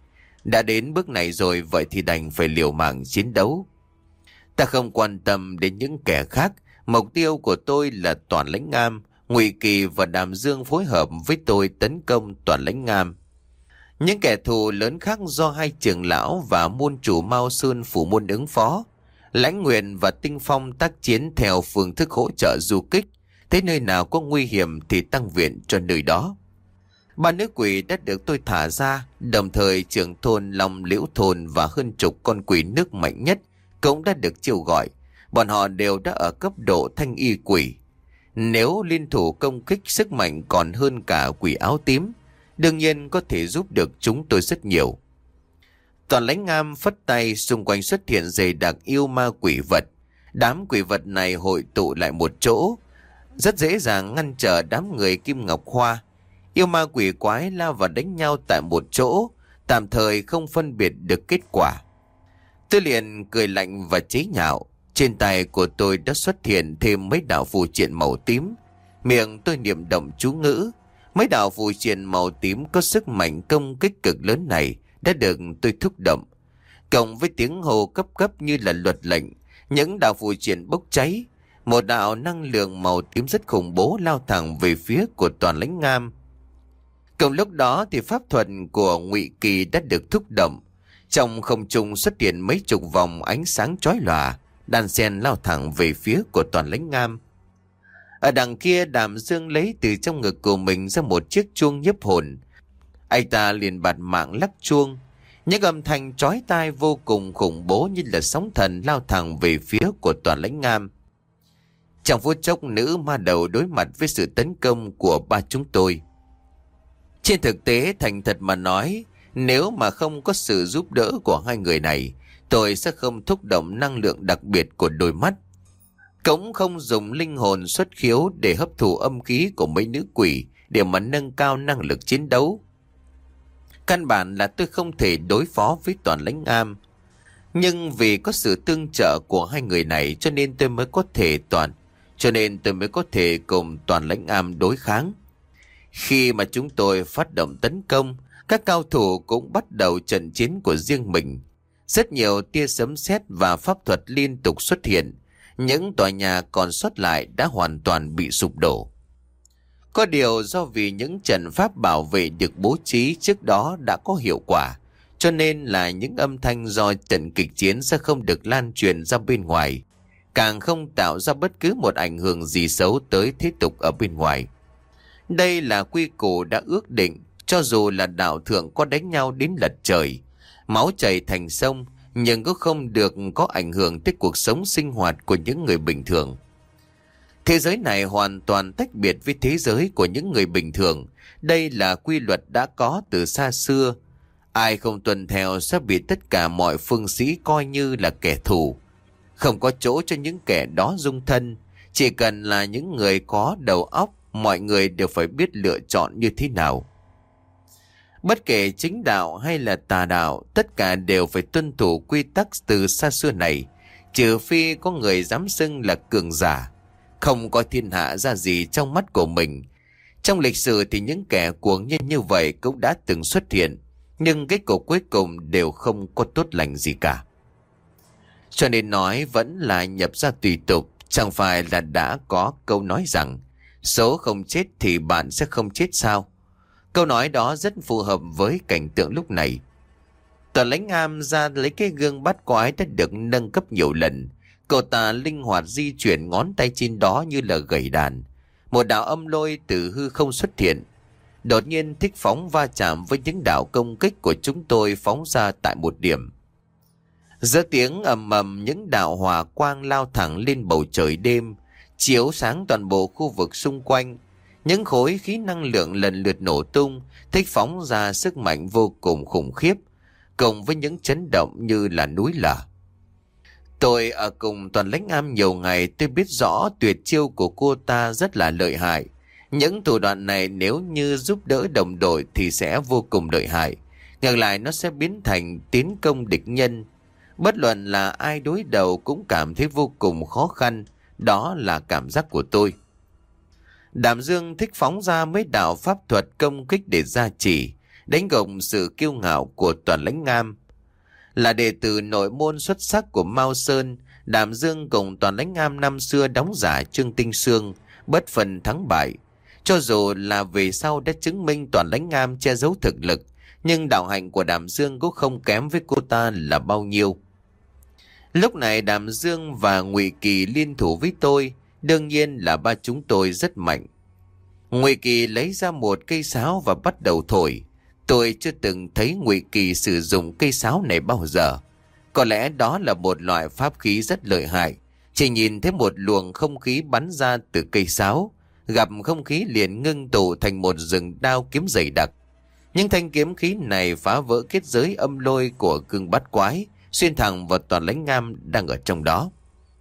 Đã đến bước này rồi, vậy thì đành phải liều mạng chiến đấu. Ta không quan tâm đến những kẻ khác. Mục tiêu của tôi là Toàn Lãnh Am. Ngụy Kỳ và Đàm Dương phối hợp với tôi tấn công Toàn Lãnh Am. Những kẻ thù lớn khác do hai trưởng lão và môn chủ Mao Sơn phủ môn ứng phó. Lãnh Nguyện và Tinh Phong tác chiến theo phương thức hỗ trợ du kích. Thế nơi nào có nguy hiểm thì tăng viện cho nơi đó. Ba nữ quỷ đã được tôi thả ra, đồng thời trưởng thôn Long Liễu Thôn và hơn chục con quỷ nước mạnh nhất cũng đã được chiêu gọi. Bọn họ đều đã ở cấp độ thanh y quỷ. Nếu liên thủ công kích, sức mạnh còn hơn cả quỷ áo tím, đương nhiên có thể giúp được chúng tôi rất nhiều. Toàn Lãnh Am phất tay, xung quanh xuất hiện dày đặc yêu ma quỷ vật. Đám quỷ vật này hội tụ lại một chỗ, rất dễ dàng ngăn trở đám người Kim Ngọc Hoa. Yêu ma quỷ quái lao vào đánh nhau tại một chỗ, tạm thời không phân biệt được kết quả. Tôi liền cười lạnh và chế nhạo. Trên tay của tôi đã xuất hiện thêm mấy đạo phù triện màu tím. Miệng tôi niệm động chú ngữ. Mấy đạo phù triện màu tím có sức mạnh công kích cực lớn này đã được tôi thúc động. Cộng với tiếng hô cấp cấp như là luật lệnh, những đạo phù triện bốc cháy. Một đạo năng lượng màu tím rất khủng bố lao thẳng về phía của Toàn Lãnh Am. Cùng lúc đó thì pháp thuật của Ngụy Kỳ đã được thúc động. Trong không trung xuất hiện mấy chục vòng ánh sáng chói lòa, đan xen lao thẳng về phía của Toàn Lãnh Am. Ở đằng kia, Đàm Dương lấy từ trong ngực của mình ra một chiếc chuông nhiếp hồn. Anh ta liền bạt mạng lắc chuông. Những âm thanh chói tai vô cùng khủng bố như là sóng thần lao thẳng về phía của Toàn Lãnh Am. Trong phút chốc, nữ ma đầu đối mặt với sự tấn công của ba chúng tôi. Trên thực tế, thành thật mà nói, nếu mà không có sự giúp đỡ của hai người này, tôi sẽ không thúc động năng lượng đặc biệt của đôi mắt. Cũng không dùng linh hồn xuất khiếu để hấp thụ âm khí của mấy nữ quỷ để mà nâng cao năng lực chiến đấu. Căn bản là tôi không thể đối phó với Toàn Lãnh Am. Nhưng vì có sự tương trợ của hai người này cho nên tôi mới có thể toàn, cho nên tôi mới có thể cùng Toàn Lãnh Am đối kháng. Khi mà chúng tôi phát động tấn công, các cao thủ cũng bắt đầu trận chiến của riêng mình. Rất nhiều tia sấm sét và pháp thuật liên tục xuất hiện. Những tòa nhà còn sót lại đã hoàn toàn bị sụp đổ. Có điều do vì những trận pháp bảo vệ được bố trí trước đó đã có hiệu quả, cho nên là những âm thanh do trận kịch chiến sẽ không được lan truyền ra bên ngoài, càng không tạo ra bất cứ một ảnh hưởng gì xấu tới thế tục ở bên ngoài. Đây là quy củ đã ước định, cho dù là đạo thượng có đánh nhau đến lật trời, máu chảy thành sông, nhưng cũng không được có ảnh hưởng tới cuộc sống sinh hoạt của những người bình thường. Thế giới này hoàn toàn tách biệt với thế giới của những người bình thường. Đây là quy luật đã có từ xa xưa. Ai không tuân theo sẽ bị tất cả mọi phương sĩ coi như là kẻ thù. Không có chỗ cho những kẻ đó dung thân. Chỉ cần là những người có đầu óc, mọi người đều phải biết lựa chọn như thế nào. Bất kể chính đạo hay là tà đạo, tất cả đều phải tuân thủ quy tắc từ xa xưa này, trừ phi có người dám xưng là cường giả, không coi thiên hạ ra gì trong mắt của mình. Trong lịch sử thì những kẻ cuồng nhân như vậy cũng đã từng xuất hiện, nhưng kết cục cuối cùng đều không có tốt lành gì cả. Cho nên nói vẫn là nhập ra tùy tục, chẳng phải là đã có câu nói rằng số không chết thì bạn sẽ không chết sao? Câu nói đó rất phù hợp với cảnh tượng lúc này. Toàn Lãnh Am ra lấy cái gương bát quái đã được nâng cấp nhiều lần. Cậu ta linh hoạt di chuyển ngón tay trên đó như là gảy đàn. Một đạo âm lôi từ hư không xuất hiện. Đột nhiên thích phóng va chạm với những đạo công kích của chúng tôi phóng ra tại một điểm. Giữa tiếng ầm ầm, những đạo hỏa quang lao thẳng lên bầu trời đêm, chiếu sáng toàn bộ khu vực xung quanh. Những khối khí năng lượng lần lượt nổ tung, thích phóng ra sức mạnh vô cùng khủng khiếp, cùng với những chấn động như là núi lở. Tôi ở cùng Toàn Lãnh Am nhiều ngày, tôi biết rõ tuyệt chiêu của cô ta rất là lợi hại. Những thủ đoạn này nếu như giúp đỡ đồng đội thì sẽ vô cùng lợi hại. Ngược lại nó sẽ biến thành tiến công địch nhân. Bất luận là ai đối đầu cũng cảm thấy vô cùng khó khăn. Đó là cảm giác của tôi. Đàm Dương thích phóng ra mấy đạo pháp thuật công kích để gia trì. đánh gục sự kiêu ngạo của Toàn Lãnh Ngam. Là đệ tử nội môn xuất sắc của Mao Sơn, Đàm Dương cùng Toàn Lãnh Ngam năm xưa đóng giả Trương Tinh Sương, bất phân thắng bại. Cho dù là về sau đã chứng minh Toàn Lãnh Ngam che giấu thực lực, nhưng đạo hạnh của Đàm Dương cũng không kém với cô ta là bao nhiêu. Lúc này Đàm Dương và Ngụy Kỳ liên thủ với tôi, đương nhiên là ba chúng tôi rất mạnh. Ngụy Kỳ lấy ra một cây sáo và bắt đầu thổi. Tôi chưa từng thấy Ngụy Kỳ sử dụng cây sáo này bao giờ. Có lẽ đó là một loại pháp khí rất lợi hại. Chỉ nhìn thấy một luồng không khí bắn ra từ cây sáo, gặp không khí liền ngưng tụ thành một rừng đao kiếm dày đặc. Những thanh kiếm khí này phá vỡ kết giới âm lôi của cương bát quái, xuyên thẳng vào Toàn Lãnh Ngam đang ở trong đó.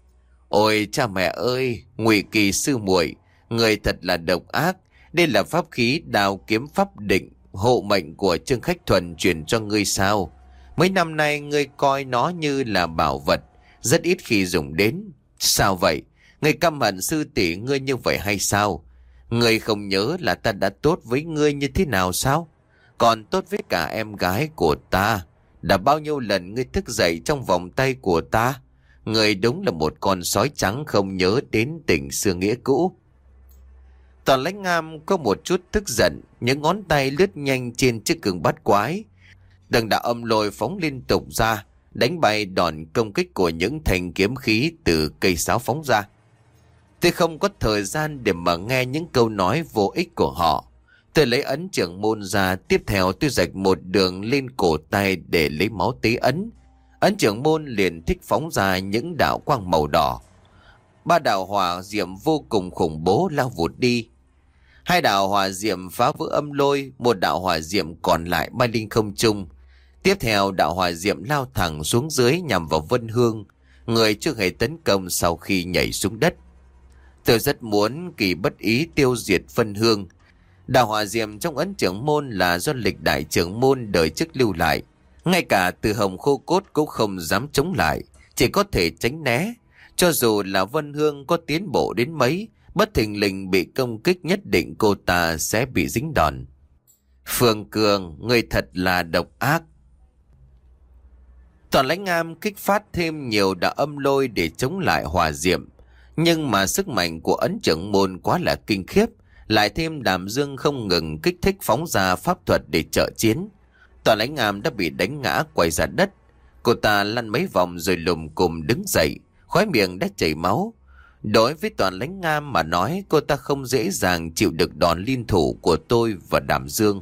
Ôi cha mẹ ơi, Ngụy Kỳ sư muội, người thật là độc ác. Đây là pháp khí đao kiếm pháp định, hộ mệnh của Trương Khách Thuần truyền cho ngươi sao? Mấy năm nay ngươi coi nó như là bảo vật, rất ít khi dùng đến. Sao vậy? Ngươi căm hận sư tỷ ngươi như vậy hay sao? Ngươi không nhớ là ta đã tốt với ngươi như thế nào sao? Còn tốt với cả em gái của ta. Đã bao nhiêu lần ngươi thức dậy trong vòng tay của ta? Ngươi đúng là một con sói trắng không nhớ đến tình xưa nghĩa cũ. Toàn Lãnh Ngam có một chút tức giận, những ngón tay lướt nhanh trên chiếc cương bát quái. Từng đạo âm lôi phóng liên tục ra, đánh bay đòn công kích của những thanh kiếm khí từ cây sáo phóng ra. Tôi không có thời gian để mà nghe những câu nói vô ích của họ. Tôi lấy ấn trưởng môn ra, tiếp theo tôi rạch một đường lên cổ tay để lấy máu tế ấn. Ấn trưởng môn liền thích phóng ra những đạo quang màu đỏ. Ba đạo hỏa diệm vô cùng khủng bố lao vụt đi. Hai đạo hỏa diệm phá vỡ âm lôi, một đạo hỏa diệm còn lại bay lên không trung. Tiếp theo đạo hỏa diệm lao thẳng xuống dưới nhằm vào Vân Hương, người chưa hề tấn công sau khi nhảy xuống đất. Tôi rất muốn kỳ bất ý tiêu diệt Vân Hương. Đạo hỏa diệm trong ấn trưởng môn là do lịch đại trưởng môn đời trước lưu lại. Ngay cả Từ Hồng Khô Cốt cũng không dám chống lại, chỉ có thể tránh né. Cho dù là Vân Hương có tiến bộ đến mấy, bất thình lình bị công kích nhất định cô ta sẽ bị dính đòn. Phương Cường, người thật là độc ác. Toàn Lãnh Ngam kích phát thêm nhiều đạo âm lôi để chống lại hỏa diệm. Nhưng mà sức mạnh của ấn trưởng môn quá là kinh khiếp. Lại thêm Đàm Dương không ngừng kích thích phóng ra pháp thuật để trợ chiến. Toàn Lãnh Ngam đã bị đánh ngã quay ra đất. Cô ta lăn mấy vòng rồi lùm cùm đứng dậy, khóe miệng đã chảy máu. Đối với Toàn Lãnh Ngam mà nói, cô ta không dễ dàng chịu được đòn liên thủ của tôi và Đàm Dương.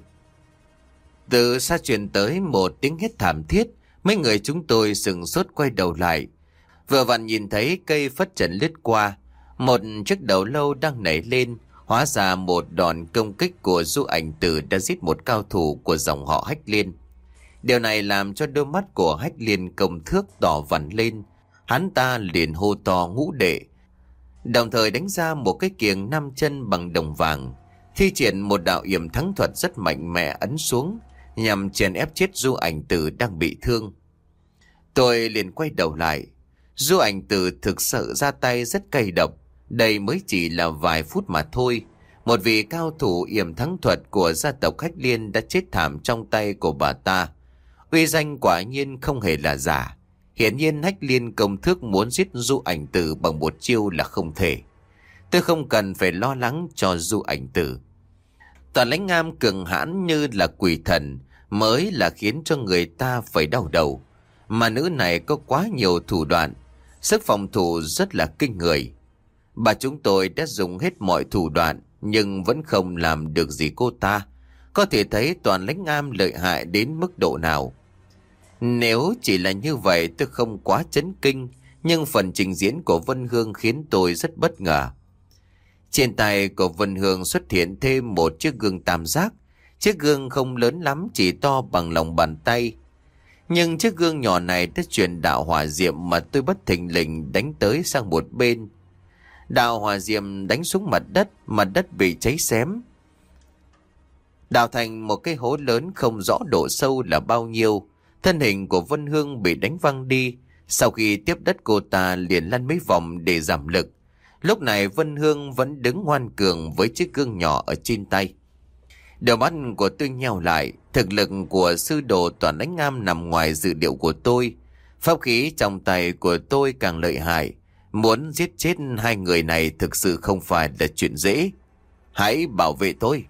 Từ xa truyền tới một tiếng hét thảm thiết, mấy người chúng tôi sừng sốt quay đầu lại. Vừa vặn nhìn thấy cây phất trần lướt qua, một chiếc đầu lâu đang nảy lên, hóa ra một đòn công kích của Du Ảnh Tử đã giết một cao thủ của dòng họ Hách Liên. Điều này làm cho đôi mắt của Hách Liên Công Thước đỏ vằn lên, hắn ta liền hô to ngũ đệ, đồng thời đánh ra một cái kiềng năm chân bằng đồng vàng, thi triển một đạo yểm thắng thuật rất mạnh mẽ ấn xuống, nhằm chèn ép chết Du Ảnh Tử đang bị thương. Tôi liền quay đầu lại. Du Ảnh Tử thực sự ra tay rất cay độc. Đây mới chỉ là vài phút mà thôi. Một vị cao thủ yểm thắng thuật của gia tộc Hách Liên đã chết thảm trong tay của bà ta. Uy danh quả nhiên không hề là giả. Hiển nhiên Hách Liên Công Thước muốn giết Du Ảnh Tử bằng một chiêu là không thể. Tôi không cần phải lo lắng cho Du Ảnh Tử. Toàn Lãnh Ngam cường hãn như là quỷ thần mới là khiến cho người ta phải đau đầu. Mà nữ này có quá nhiều thủ đoạn, sức phòng thủ rất là kinh người. Bà chúng tôi đã dùng hết mọi thủ đoạn nhưng vẫn không làm được gì cô ta. Có thể thấy Toàn Lãnh Ngam lợi hại đến mức độ nào. Nếu chỉ là như vậy tôi không quá chấn kinh, nhưng phần trình diễn của Vân Hương khiến tôi rất bất ngờ. Trên tay của Vân Hương xuất hiện thêm một chiếc gương tam giác. Chiếc gương không lớn lắm, chỉ to bằng lòng bàn tay. Nhưng chiếc gương nhỏ này đã truyền đạo hỏa diệm mà tôi bất thình lình đánh tới sang một bên. Đạo hỏa diệm đánh xuống mặt đất, mặt đất bị cháy xém, đào thành một cái hố lớn không rõ độ sâu là bao nhiêu. Thân hình của Vân Hương bị đánh văng đi. Sau khi tiếp đất cô ta liền lăn mấy vòng để giảm lực. Lúc này Vân Hương vẫn đứng ngoan cường với chiếc gương nhỏ ở trên tay. Đôi mắt của tôi nheo lại, Thực lực của sư đồ Toàn Lãnh Am nằm ngoài dự liệu của tôi. Pháp khí trong tay của tôi càng lợi hại. Muốn giết chết hai người này thực sự không phải là chuyện dễ. Hãy bảo vệ tôi.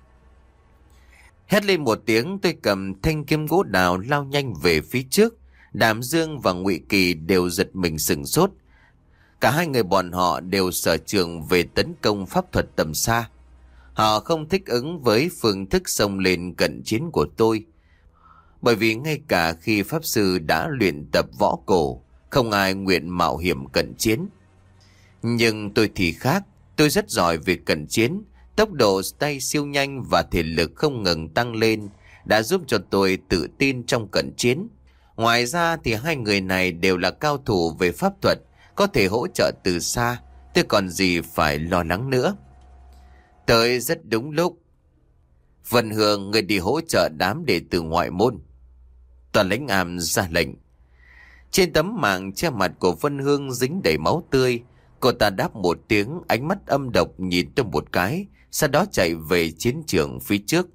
Hét lên một tiếng, tôi cầm thanh kiếm gỗ đào lao nhanh về phía trước. Đàm Dương và Ngụy Kỳ đều giật mình sửng sốt. Cả hai người bọn họ đều sở trường về tấn công pháp thuật tầm xa. Họ không thích ứng với phương thức xông lên cận chiến của tôi. Bởi vì ngay cả khi pháp sư đã luyện tập võ cổ, không ai nguyện mạo hiểm cận chiến. Nhưng tôi thì khác, tôi rất giỏi về cận chiến. Tốc độ tay siêu nhanh và thể lực không ngừng tăng lên đã giúp cho tôi tự tin trong cận chiến. Ngoài ra thì hai người này đều là cao thủ về pháp thuật, có thể hỗ trợ từ xa, tôi còn gì phải lo lắng nữa. Tới rất đúng lúc. Vân Hương, người đi hỗ trợ đám đệ tử ngoại môn. Toàn Lãnh Am ra lệnh. Trên tấm mảng che mặt của Vân Hương dính đầy máu tươi. Cô ta đáp một tiếng, ánh mắt âm độc nhìn tôi một cái, sau đó chạy về chiến trường phía trước.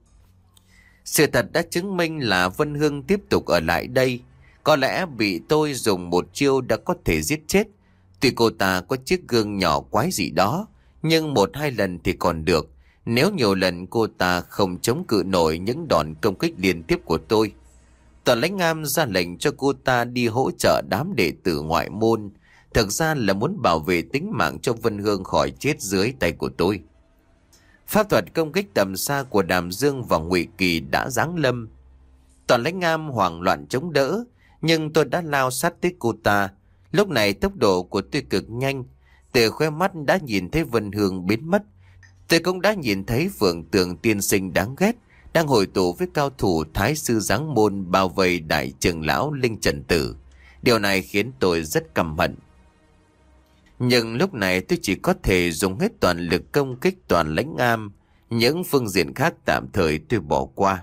Sự thật đã chứng minh là Vân Hương tiếp tục ở lại đây. Có lẽ bị tôi dùng một chiêu đã có thể giết chết. Tuy cô ta có chiếc gương nhỏ quái gì đó, nhưng một hai lần thì còn được. Nếu nhiều lần cô ta không chống cự nổi những đòn công kích liên tiếp của tôi. Toàn Lãnh Am ra lệnh cho cô ta đi hỗ trợ đám đệ tử ngoại môn. Thực ra là muốn bảo vệ tính mạng cho Vân Hương khỏi chết dưới tay của tôi. Pháp thuật công kích tầm xa của Đàm Dương và Ngụy Kỳ đã giáng lâm. Toàn Lãnh Am hoảng loạn chống đỡ, nhưng tôi đã lao sát tới cô ta. Lúc này tốc độ của tôi cực nhanh. Từ khóe mắt đã nhìn thấy Vân Hương biến mất. Tôi cũng đã nhìn thấy Phượng Tường tiên sinh đáng ghét đang hội tụ với cao thủ Thái sư giáng môn bao vây đại trưởng lão Linh Trần Tử. Điều này khiến tôi rất căm hận. Nhưng lúc này tôi chỉ có thể dùng hết toàn lực công kích Toàn Lãnh Am. Những phương diện khác tạm thời tôi bỏ qua.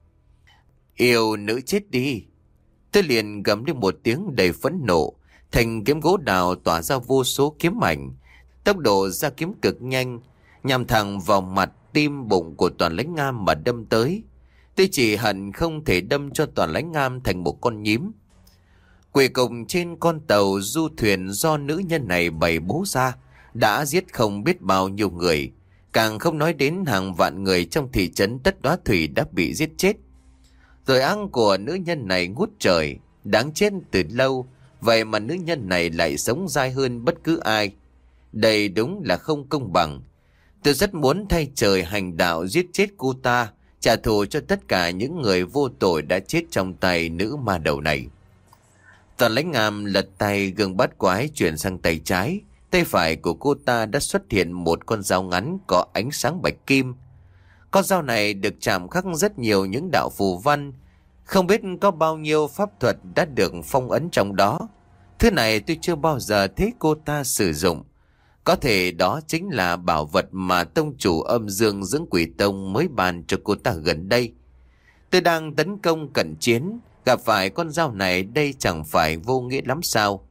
Yêu nữ chết đi. Tôi liền gầm lên một tiếng đầy phẫn nộ. Thành kiếm gỗ đào tỏa ra vô số kiếm ảnh. Tốc độ ra kiếm cực nhanh, nhằm thẳng vào mặt tim bụng của Toàn Lãnh Am mà đâm tới. Tôi chỉ hận không thể đâm cho Toàn Lãnh Am thành một con nhím. Cuối cùng trên con tàu du thuyền do nữ nhân này bày bố ra đã giết không biết bao nhiêu người. Càng không nói đến hàng vạn người trong thị trấn Tất Đóa Thủy đã bị giết chết. Tội ác của nữ nhân này ngút trời, đáng chết từ lâu. Vậy mà nữ nhân này lại sống dai hơn bất cứ ai. Đây đúng là không công bằng. Tôi rất muốn thay trời hành đạo giết chết cô ta, trả thù cho tất cả những người vô tội đã chết trong tay nữ ma đầu này. Toàn Lãnh Am lật tay, gương bát quái chuyển sang tay trái. Tay phải của cô ta đã xuất hiện một con dao ngắn có ánh sáng bạch kim. Con dao này được chạm khắc rất nhiều những đạo phù văn. Không biết có bao nhiêu pháp thuật đã được phong ấn trong đó. Thứ này tôi chưa bao giờ thấy cô ta sử dụng. Có thể đó chính là bảo vật mà tông chủ Âm Dương Dưỡng Quỷ Tông mới ban cho cô ta gần đây. Tôi đang tấn công cận chiến, gặp phải con dao này đây chẳng phải vô nghĩa lắm sao?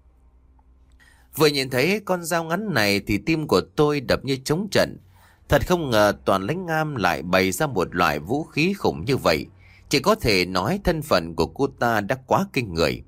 Vừa nhìn thấy con dao ngắn này thì tim của tôi đập như trống trận. Thật không ngờ Toàn Lãnh Am lại bày ra một loại vũ khí khủng như vậy. Chỉ có thể nói thân phận của cô ta đã quá kinh người.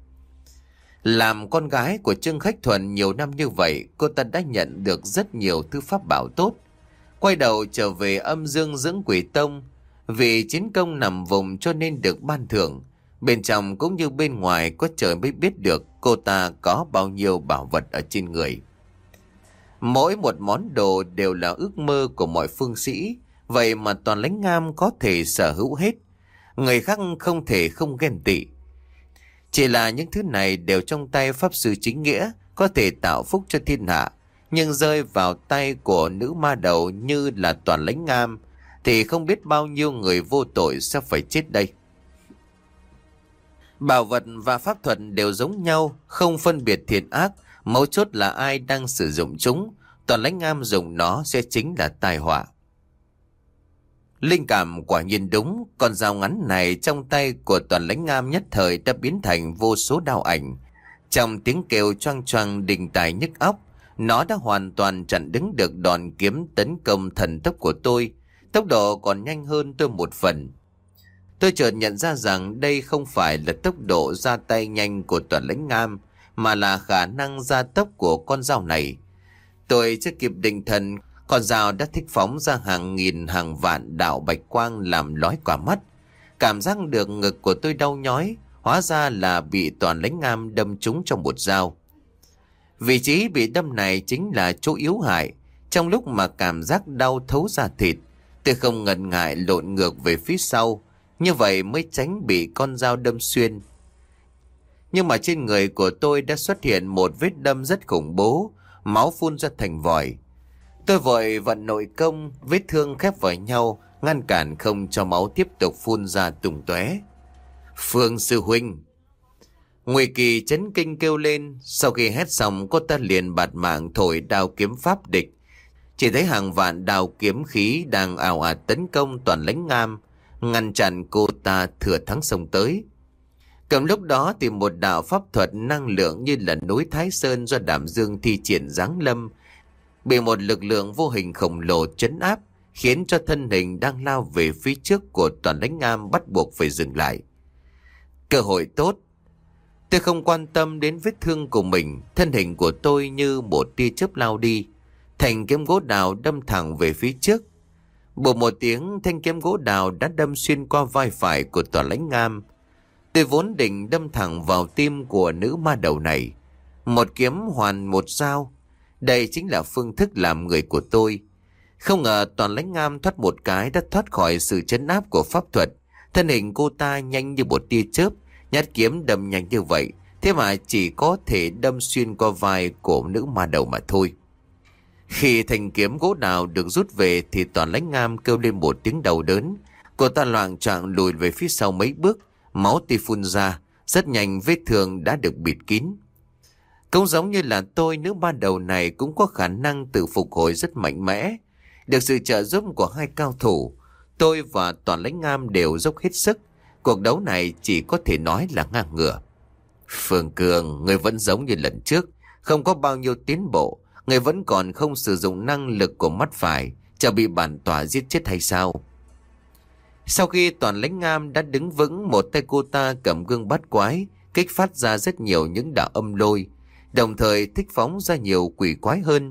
Làm con gái của Trương Khách Thuần nhiều năm như vậy, cô ta đã nhận được rất nhiều thứ pháp bảo tốt. Quay đầu trở về Âm Dương Dưỡng Quỷ Tông, vì chiến công nằm vùng cho nên được ban thưởng. Bên trong cũng như bên ngoài có trời mới biết được cô ta có bao nhiêu bảo vật ở trên người. Mỗi một món đồ đều là ước mơ của mọi phương sĩ, vậy mà Toàn Lãnh Am có thể sở hữu hết. Người khác không thể không ghen tị. Chỉ là những thứ này đều trong tay pháp sư chính nghĩa, có thể tạo phúc cho thiên hạ. Nhưng rơi vào tay của nữ ma đầu như là Toàn Lãnh Am thì không biết bao nhiêu người vô tội sẽ phải chết đây. Bảo vật và pháp thuật đều giống nhau, không phân biệt thiện ác, mấu chốt là ai đang sử dụng chúng. Toàn Lãnh Am dùng nó sẽ chính là tai họa. Linh cảm quả nhiên đúng, con dao ngắn này trong tay của Toàn Lãnh Am nhất thời đã biến thành vô số đao ảnh. Trong tiếng kêu choang choang đình tài nhức óc, nó đã hoàn toàn chặn đứng được đòn kiếm tấn công thần tốc của tôi. Tốc độ còn nhanh hơn tôi một phần. Tôi chợt nhận ra rằng đây không phải là tốc độ ra tay nhanh của Toàn Lãnh Ngam, mà là khả năng gia tốc của con dao này. Tôi chưa kịp định thần, con dao đã thích phóng ra hàng nghìn hàng vạn đạo bạch quang làm lóe cả mắt. Cảm giác được ngực của tôi đau nhói, hóa ra là bị Toàn Lãnh Ngam đâm trúng trong một dao. Vị trí bị đâm này chính là chỗ yếu hại. Trong lúc mà cảm giác đau thấu da thịt, tôi không ngần ngại lộn ngược về phía sau, như vậy mới tránh bị con dao đâm xuyên. Nhưng mà trên người của tôi đã xuất hiện một vết đâm rất khủng bố, máu phun ra thành vòi. Tôi vội vận nội công, vết thương khép vào nhau, ngăn cản không cho máu tiếp tục phun ra tung tóe. Phương sư huynh! Ngụy Kỳ chấn kinh kêu lên. Sau khi hét xong, cô ta liền bạt mạng thổi đao kiếm pháp địch. Chỉ thấy hàng vạn đao kiếm khí đang ào ạt tấn công Toàn Lãnh Ngam, ngăn chặn cô ta thừa thắng xông tới. Cầm lúc đó thì một đạo pháp thuật năng lượng như là núi Thái Sơn do Đàm Dương thi triển giáng lâm, bị một lực lượng vô hình khổng lồ trấn áp, khiến cho thân hình đang lao về phía trước của Toàn Lãnh Ngam bắt buộc phải dừng lại. Cơ hội tốt. Tôi không quan tâm đến vết thương của mình, thân hình của tôi như một tia chớp lao đi, thanh kiếm gỗ đào đâm thẳng về phía trước. Bột một tiếng, thanh kiếm gỗ đào đã đâm xuyên qua vai phải của Toàn Lãnh Ngam. Tôi vốn định đâm thẳng vào tim của nữ ma đầu này. Một kiếm hoàn một dao. Đây chính là phương thức làm người của tôi. Không ngờ Toàn Lãnh Ngam thoát một cái đã thoát khỏi sự trấn áp của pháp thuật. Thân hình cô ta nhanh như một tia chớp, nhát kiếm đâm nhanh như vậy, thế mà chỉ có thể đâm xuyên qua vai của nữ ma đầu mà thôi. Khi thanh kiếm gỗ đào được rút về thì Toàn Lãnh Ngam kêu lên một tiếng đau đớn. Cô ta loạng choạng lùi về phía sau mấy bước, máu tươi phun ra, rất nhanh vết thương đã được bịt kín. Cũng giống như là tôi, nữ ma đầu này cũng có khả năng tự phục hồi rất mạnh mẽ. Được sự trợ giúp của hai cao thủ, tôi và Toàn Lãnh Ngam đều dốc hết sức. Cuộc đấu này chỉ có thể nói là ngang ngửa. Phương Cường, người vẫn giống như lần trước, không có bao nhiêu tiến bộ. Người vẫn còn không sử dụng năng lực của mắt phải, chả bị bản tỏa giết chết hay sao? Sau khi Toàn Lãnh Ngam đã đứng vững, một tay cô ta cầm gương bát quái, kích phát ra rất nhiều những đạo âm lôi, đồng thời thích phóng ra nhiều quỷ quái hơn,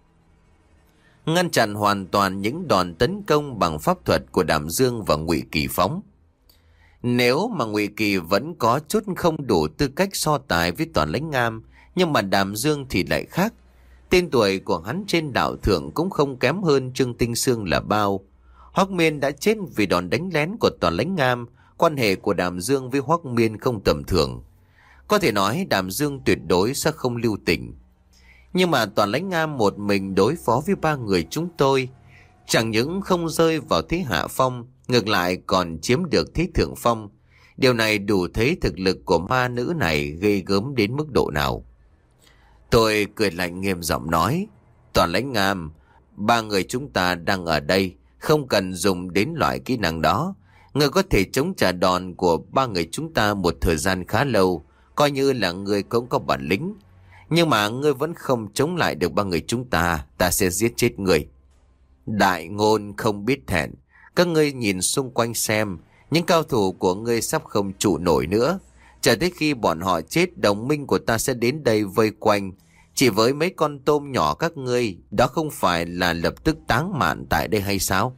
ngăn chặn hoàn toàn những đòn tấn công bằng pháp thuật của Đàm Dương và Ngụy Kỳ phóng. Nếu mà Ngụy Kỳ vẫn có chút không đủ tư cách so tài với Toàn Lãnh Ngam, nhưng mà Đàm Dương thì lại khác. Tên tuổi của hắn trên đạo thượng cũng không kém hơn Trương Tinh Sương là bao. Hoắc Miên đã chết vì đòn đánh lén của Toàn Lãnh Ngam. Quan hệ của Đàm Dương với Hoắc Miên không tầm thường. Có thể nói Đàm Dương tuyệt đối sẽ không lưu tình. Nhưng mà Toàn Lãnh Ngam một mình đối phó với ba người chúng tôi, chẳng những không rơi vào thế hạ phong, ngược lại còn chiếm được thế thượng phong. Điều này đủ thấy thực lực của ma nữ này ghê gớm đến mức độ nào. Tôi cười lạnh nghiêm giọng nói, Toàn Lãnh Ngam, ba người chúng ta đang ở đây, không cần dùng đến loại kỹ năng đó. Ngươi có thể chống trả đòn của ba người chúng ta một thời gian khá lâu, coi như là ngươi cũng có bản lĩnh. Nhưng mà ngươi vẫn không chống lại được ba người chúng ta, ta sẽ giết chết ngươi. Đại ngôn không biết thẹn, các ngươi nhìn xung quanh xem, những cao thủ của ngươi sắp không trụ nổi nữa. Chờ tới khi bọn họ chết, đồng minh của ta sẽ đến đây vây quanh. Chỉ với mấy con tôm nhỏ các ngươi, đó không phải là lập tức táng mạn tại đây hay sao?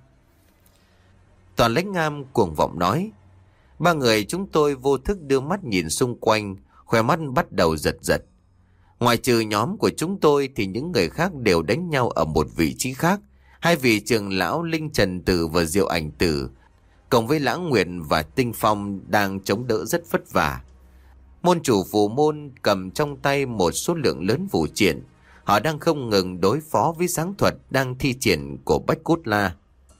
Toàn Lãnh Ngam cuồng vọng nói. Ba người chúng tôi vô thức đưa mắt nhìn xung quanh, khóe mắt bắt đầu giật giật. Ngoài trừ nhóm của chúng tôi thì những người khác đều đánh nhau ở một vị trí khác. Hai vị trưởng lão Linh Trần Tử và Diệu Ảnh Tử, cộng với Lãng Nguyệt và Tinh Phong đang chống đỡ rất vất vả. Môn chủ phù môn cầm trong tay một số lượng lớn phù triện. Họ đang không ngừng đối phó với sáng thuật đang thi triển của Bách Cốt La.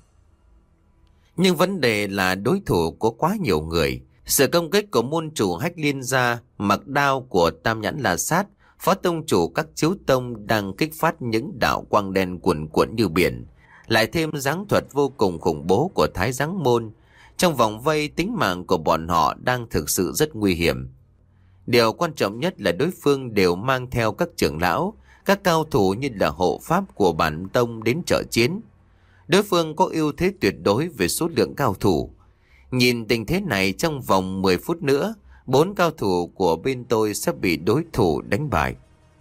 Nhưng vấn đề là đối thủ có quá nhiều người. Sự công kích của môn chủ Hách Liên Gia, mặc đao của Tam Nhãn La Sát, phó tông chủ các chiếu tông đang kích phát những đạo quang đen cuồn cuộn như biển. Lại thêm giáng thuật vô cùng khủng bố của Thái Giáng Môn. Trong vòng vây, tính mạng của bọn họ đang thực sự rất nguy hiểm. Điều quan trọng nhất là đối phương đều mang theo các trưởng lão, các cao thủ như là hộ pháp của bản tông đến trợ chiến. Đối phương có ưu thế tuyệt đối về số lượng cao thủ. Nhìn tình thế này, trong vòng mười phút nữa, bốn cao thủ của bên tôi sẽ bị đối thủ đánh bại.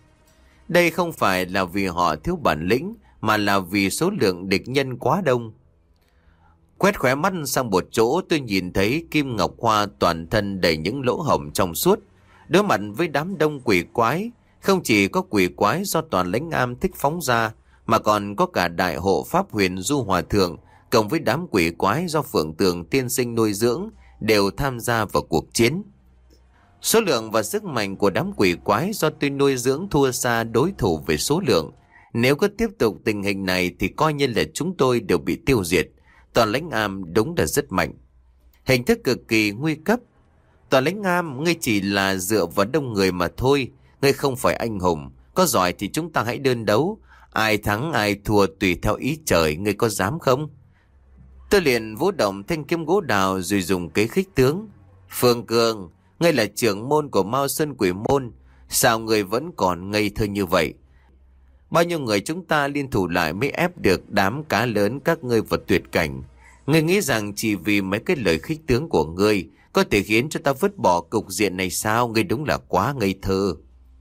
Đây không phải là vì họ thiếu bản lĩnh, mà là vì số lượng địch nhân quá đông. Quét khóe mắt sang một chỗ, tôi nhìn thấy Kim Ngọc Hoa toàn thân đầy những lỗ hổng trong suốt. Đối mặt với đám đông quỷ quái, không chỉ có quỷ quái do Toàn Lãnh Am thích phóng ra, mà còn có cả đại hộ Pháp Huyền Du Hòa Thượng, cộng với đám quỷ quái do Phượng Tường Tiên Sinh nuôi dưỡng, đều tham gia vào cuộc chiến. Số lượng và sức mạnh của đám quỷ quái do tôi nuôi dưỡng thua xa đối thủ về số lượng. Nếu cứ tiếp tục tình hình này thì coi như là chúng tôi đều bị tiêu diệt. Toàn Lãnh Am đúng là rất mạnh. Hình thức cực kỳ nguy cấp. Toàn Lãnh Am, ngươi chỉ là dựa vào đông người mà thôi. Ngươi không phải anh hùng. Có giỏi thì chúng ta hãy đơn đấu. Ai thắng ai thua tùy theo ý trời. Ngươi có dám không? Tôi liền vũ động thanh kiếm gỗ đào rồi dùng kế khích tướng. Phương Cương, ngươi là trưởng môn của Mao Sơn Quỷ Môn. Sao ngươi vẫn còn ngây thơ như vậy? Bao nhiêu người chúng ta liên thủ lại mới ép được đám cá lớn các ngươi vào tuyệt cảnh. Ngươi nghĩ rằng chỉ vì mấy cái lời khích tướng của ngươi có thể khiến cho ta vứt bỏ cục diện này sao? Ngươi đúng là quá ngây thơ.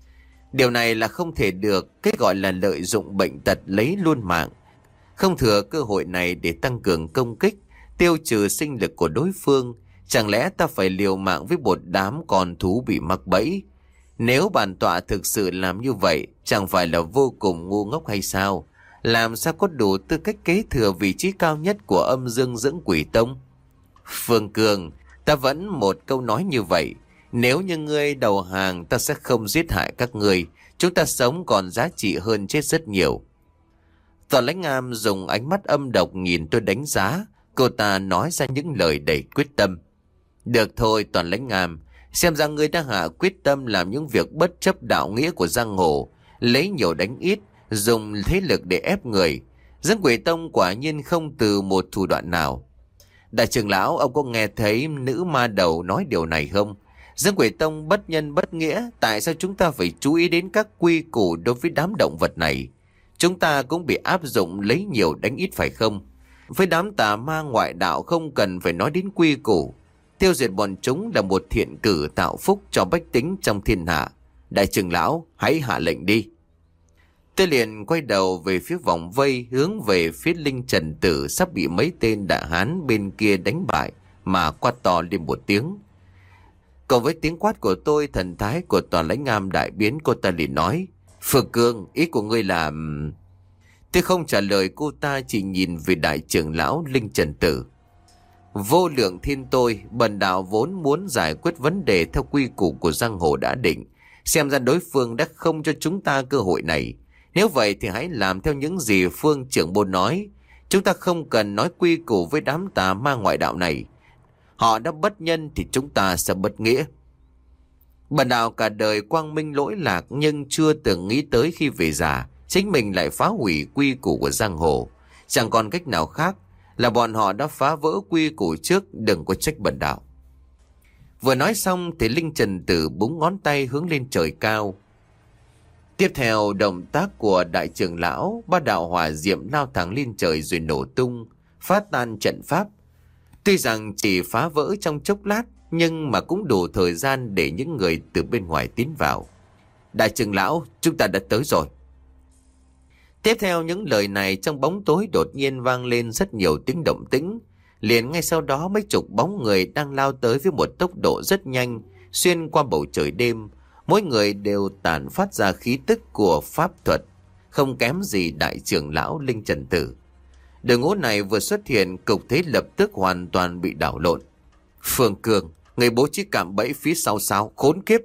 Điều này là không thể được. Cái gọi là lợi dụng bệnh tật lấy luôn mạng. Không thừa cơ hội này để tăng cường công kích, tiêu trừ sinh lực của đối phương. Chẳng lẽ ta phải liều mạng với một đám con thú bị mắc bẫy? Nếu bản tọa thực sự làm như vậy, chẳng phải là vô cùng ngu ngốc hay sao? Làm sao có đủ tư cách kế thừa vị trí cao nhất của âm dương dưỡng quỷ tông? Phương Cường, ta vẫn một câu nói như vậy. Nếu như ngươi đầu hàng, ta sẽ không giết hại các ngươi. Chúng ta sống còn giá trị hơn chết rất nhiều. Toàn Lãnh Am dùng ánh mắt âm độc nhìn tôi đánh giá. Cô ta nói ra những lời đầy quyết tâm. Được thôi Toàn Lãnh Am, xem ra ngươi đã hạ quyết tâm làm những việc bất chấp đạo nghĩa của giang hồ, lấy nhiều đánh ít, dùng thế lực để ép người. Dưỡng Quỷ Tông quả nhiên không từ một thủ đoạn nào. Đại trưởng lão, ông có nghe thấy nữ ma đầu nói điều này không? Dưỡng Quỷ Tông bất nhân bất nghĩa, tại sao chúng ta phải chú ý đến các quy củ đối với đám động vật này? Chúng ta cũng bị áp dụng lấy nhiều đánh ít phải không? Với đám tà ma ngoại đạo không cần phải nói đến quy củ. Tiêu diệt bọn chúng là một thiện cử tạo phúc cho bách tính trong thiên hạ. Đại trưởng lão, hãy hạ lệnh đi. Tôi liền quay đầu về phía vòng vây, hướng về phía Linh Trần Tử sắp bị mấy tên Đại Hán bên kia đánh bại, mà quát to lên một tiếng. Cộng với tiếng quát của tôi, thần thái của Toàn Lãnh Am đại biến. Cô ta liền nói: Phương Cương, ý của ngươi là... Tôi không trả lời cô ta, chỉ nhìn về đại trưởng lão Linh Trần Tử. Vô lượng thiên tôi, bần đạo vốn muốn giải quyết vấn đề theo quy củ của giang hồ đã định. Xem ra đối phương đã không cho chúng ta cơ hội này. Nếu vậy thì hãy làm theo những gì Phương trưởng môn nói. Chúng ta không cần nói quy củ với đám tà ma ngoại đạo này. Họ đã bất nhân thì chúng ta sẽ bất nghĩa. Bần đạo cả đời quang minh lỗi lạc, nhưng chưa từng nghĩ tới khi về già chính mình lại phá hủy quy củ của giang hồ. Chẳng còn cách nào khác là bọn họ đã phá vỡ quy củ trước, đừng có trách bần đạo. Vừa nói xong thì Linh Trần Tử búng ngón tay hướng lên trời cao. Tiếp theo động tác của đại trưởng lão, ba đạo hỏa diệm lao thẳng lên trời rồi nổ tung, phá tan trận pháp. Tuy rằng chỉ phá vỡ trong chốc lát, nhưng mà cũng đủ thời gian để những người từ bên ngoài tiến vào. Đại trưởng lão, chúng ta đã tới rồi. Tiếp theo những lời này, trong bóng tối đột nhiên vang lên rất nhiều tiếng động tĩnh. Liền ngay sau đó mấy chục bóng người đang lao tới với một tốc độ rất nhanh, xuyên qua bầu trời đêm. Mỗi người đều tản phát ra khí tức của pháp thuật, không kém gì đại trưởng lão Linh Trần Tử. Đội ngũ này vừa xuất hiện, cục thế lập tức hoàn toàn bị đảo lộn. Phương Cường, người bố trí cạm bẫy phía sau sao, khốn kiếp.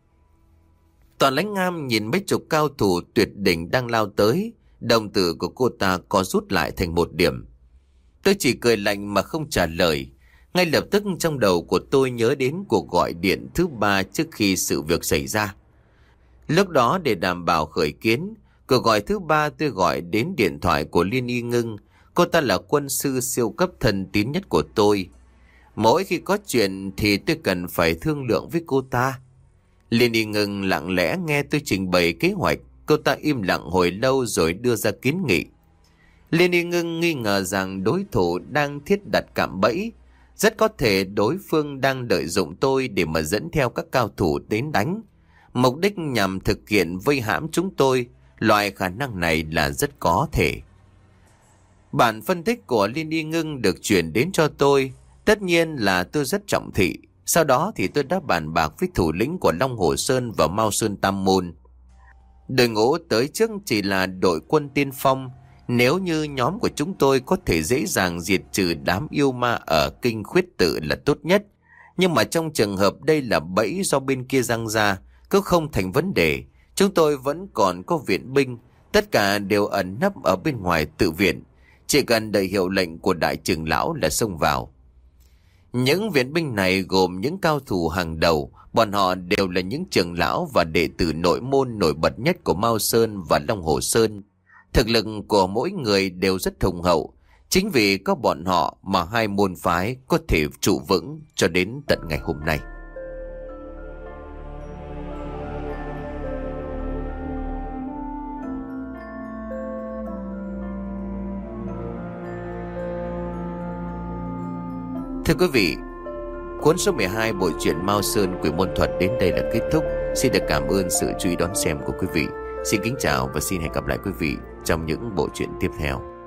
Toàn Lãnh Am nhìn mấy chục cao thủ tuyệt đỉnh đang lao tới, đồng tử của cô ta có rút lại thành một điểm. Tôi chỉ cười lạnh mà không trả lời. Ngay lập tức trong đầu của tôi nhớ đến cuộc gọi điện thứ ba trước khi sự việc xảy ra. Lúc đó để đảm bảo khởi kiến, cuộc gọi thứ ba tôi gọi đến điện thoại của Liên Y Ngưng. Cô ta là quân sư siêu cấp thần tín nhất của tôi. Mỗi khi có chuyện thì tôi cần phải thương lượng với cô ta. Liên Y Ngưng lặng lẽ nghe tôi trình bày kế hoạch. Cô ta im lặng hồi lâu rồi đưa ra kiến nghị. Liên Y Ngưng nghi ngờ rằng đối thủ đang thiết đặt cạm bẫy. Rất có thể đối phương đang lợi dụng tôi để mà dẫn theo các cao thủ đến đánh. Mục đích nhằm thực hiện vây hãm chúng tôi. Loại khả năng này là rất có thể. Bản phân tích của Liên Y Ngưng được chuyển đến cho tôi. Tất nhiên là tôi rất trọng thị. Sau đó thì tôi đã bàn bạc với thủ lĩnh của Long Hồ Sơn và Mao Sơn Tam Môn. Đội ngũ tới trước chỉ là đội quân tiên phong. Nếu như nhóm của chúng tôi có thể dễ dàng diệt trừ đám yêu ma ở kinh khuyết tự là tốt nhất. Nhưng mà trong trường hợp đây là bẫy do bên kia giăng ra, cứ không thành vấn đề. Chúng tôi vẫn còn có viện binh, tất cả đều ẩn nấp ở bên ngoài tự viện. Chỉ cần đợi hiệu lệnh của đại trưởng lão là xông vào. Những viện binh này gồm những cao thủ hàng đầu, bọn họ đều là những trưởng lão và đệ tử nội môn nổi bật nhất của Mao Sơn và Long Hồ Sơn. Thực lực của mỗi người đều rất hùng hậu. Chính vì có bọn họ mà hai môn phái có thể trụ vững cho đến tận ngày hôm nay. Thưa quý vị, cuốn số mười hai bộ truyện Mao Sơn Quỷ Môn Thuật đến đây là kết thúc. Xin được cảm ơn sự chú ý đón xem của quý vị. Xin kính chào và xin hẹn gặp lại quý vị trong những bộ truyện tiếp theo.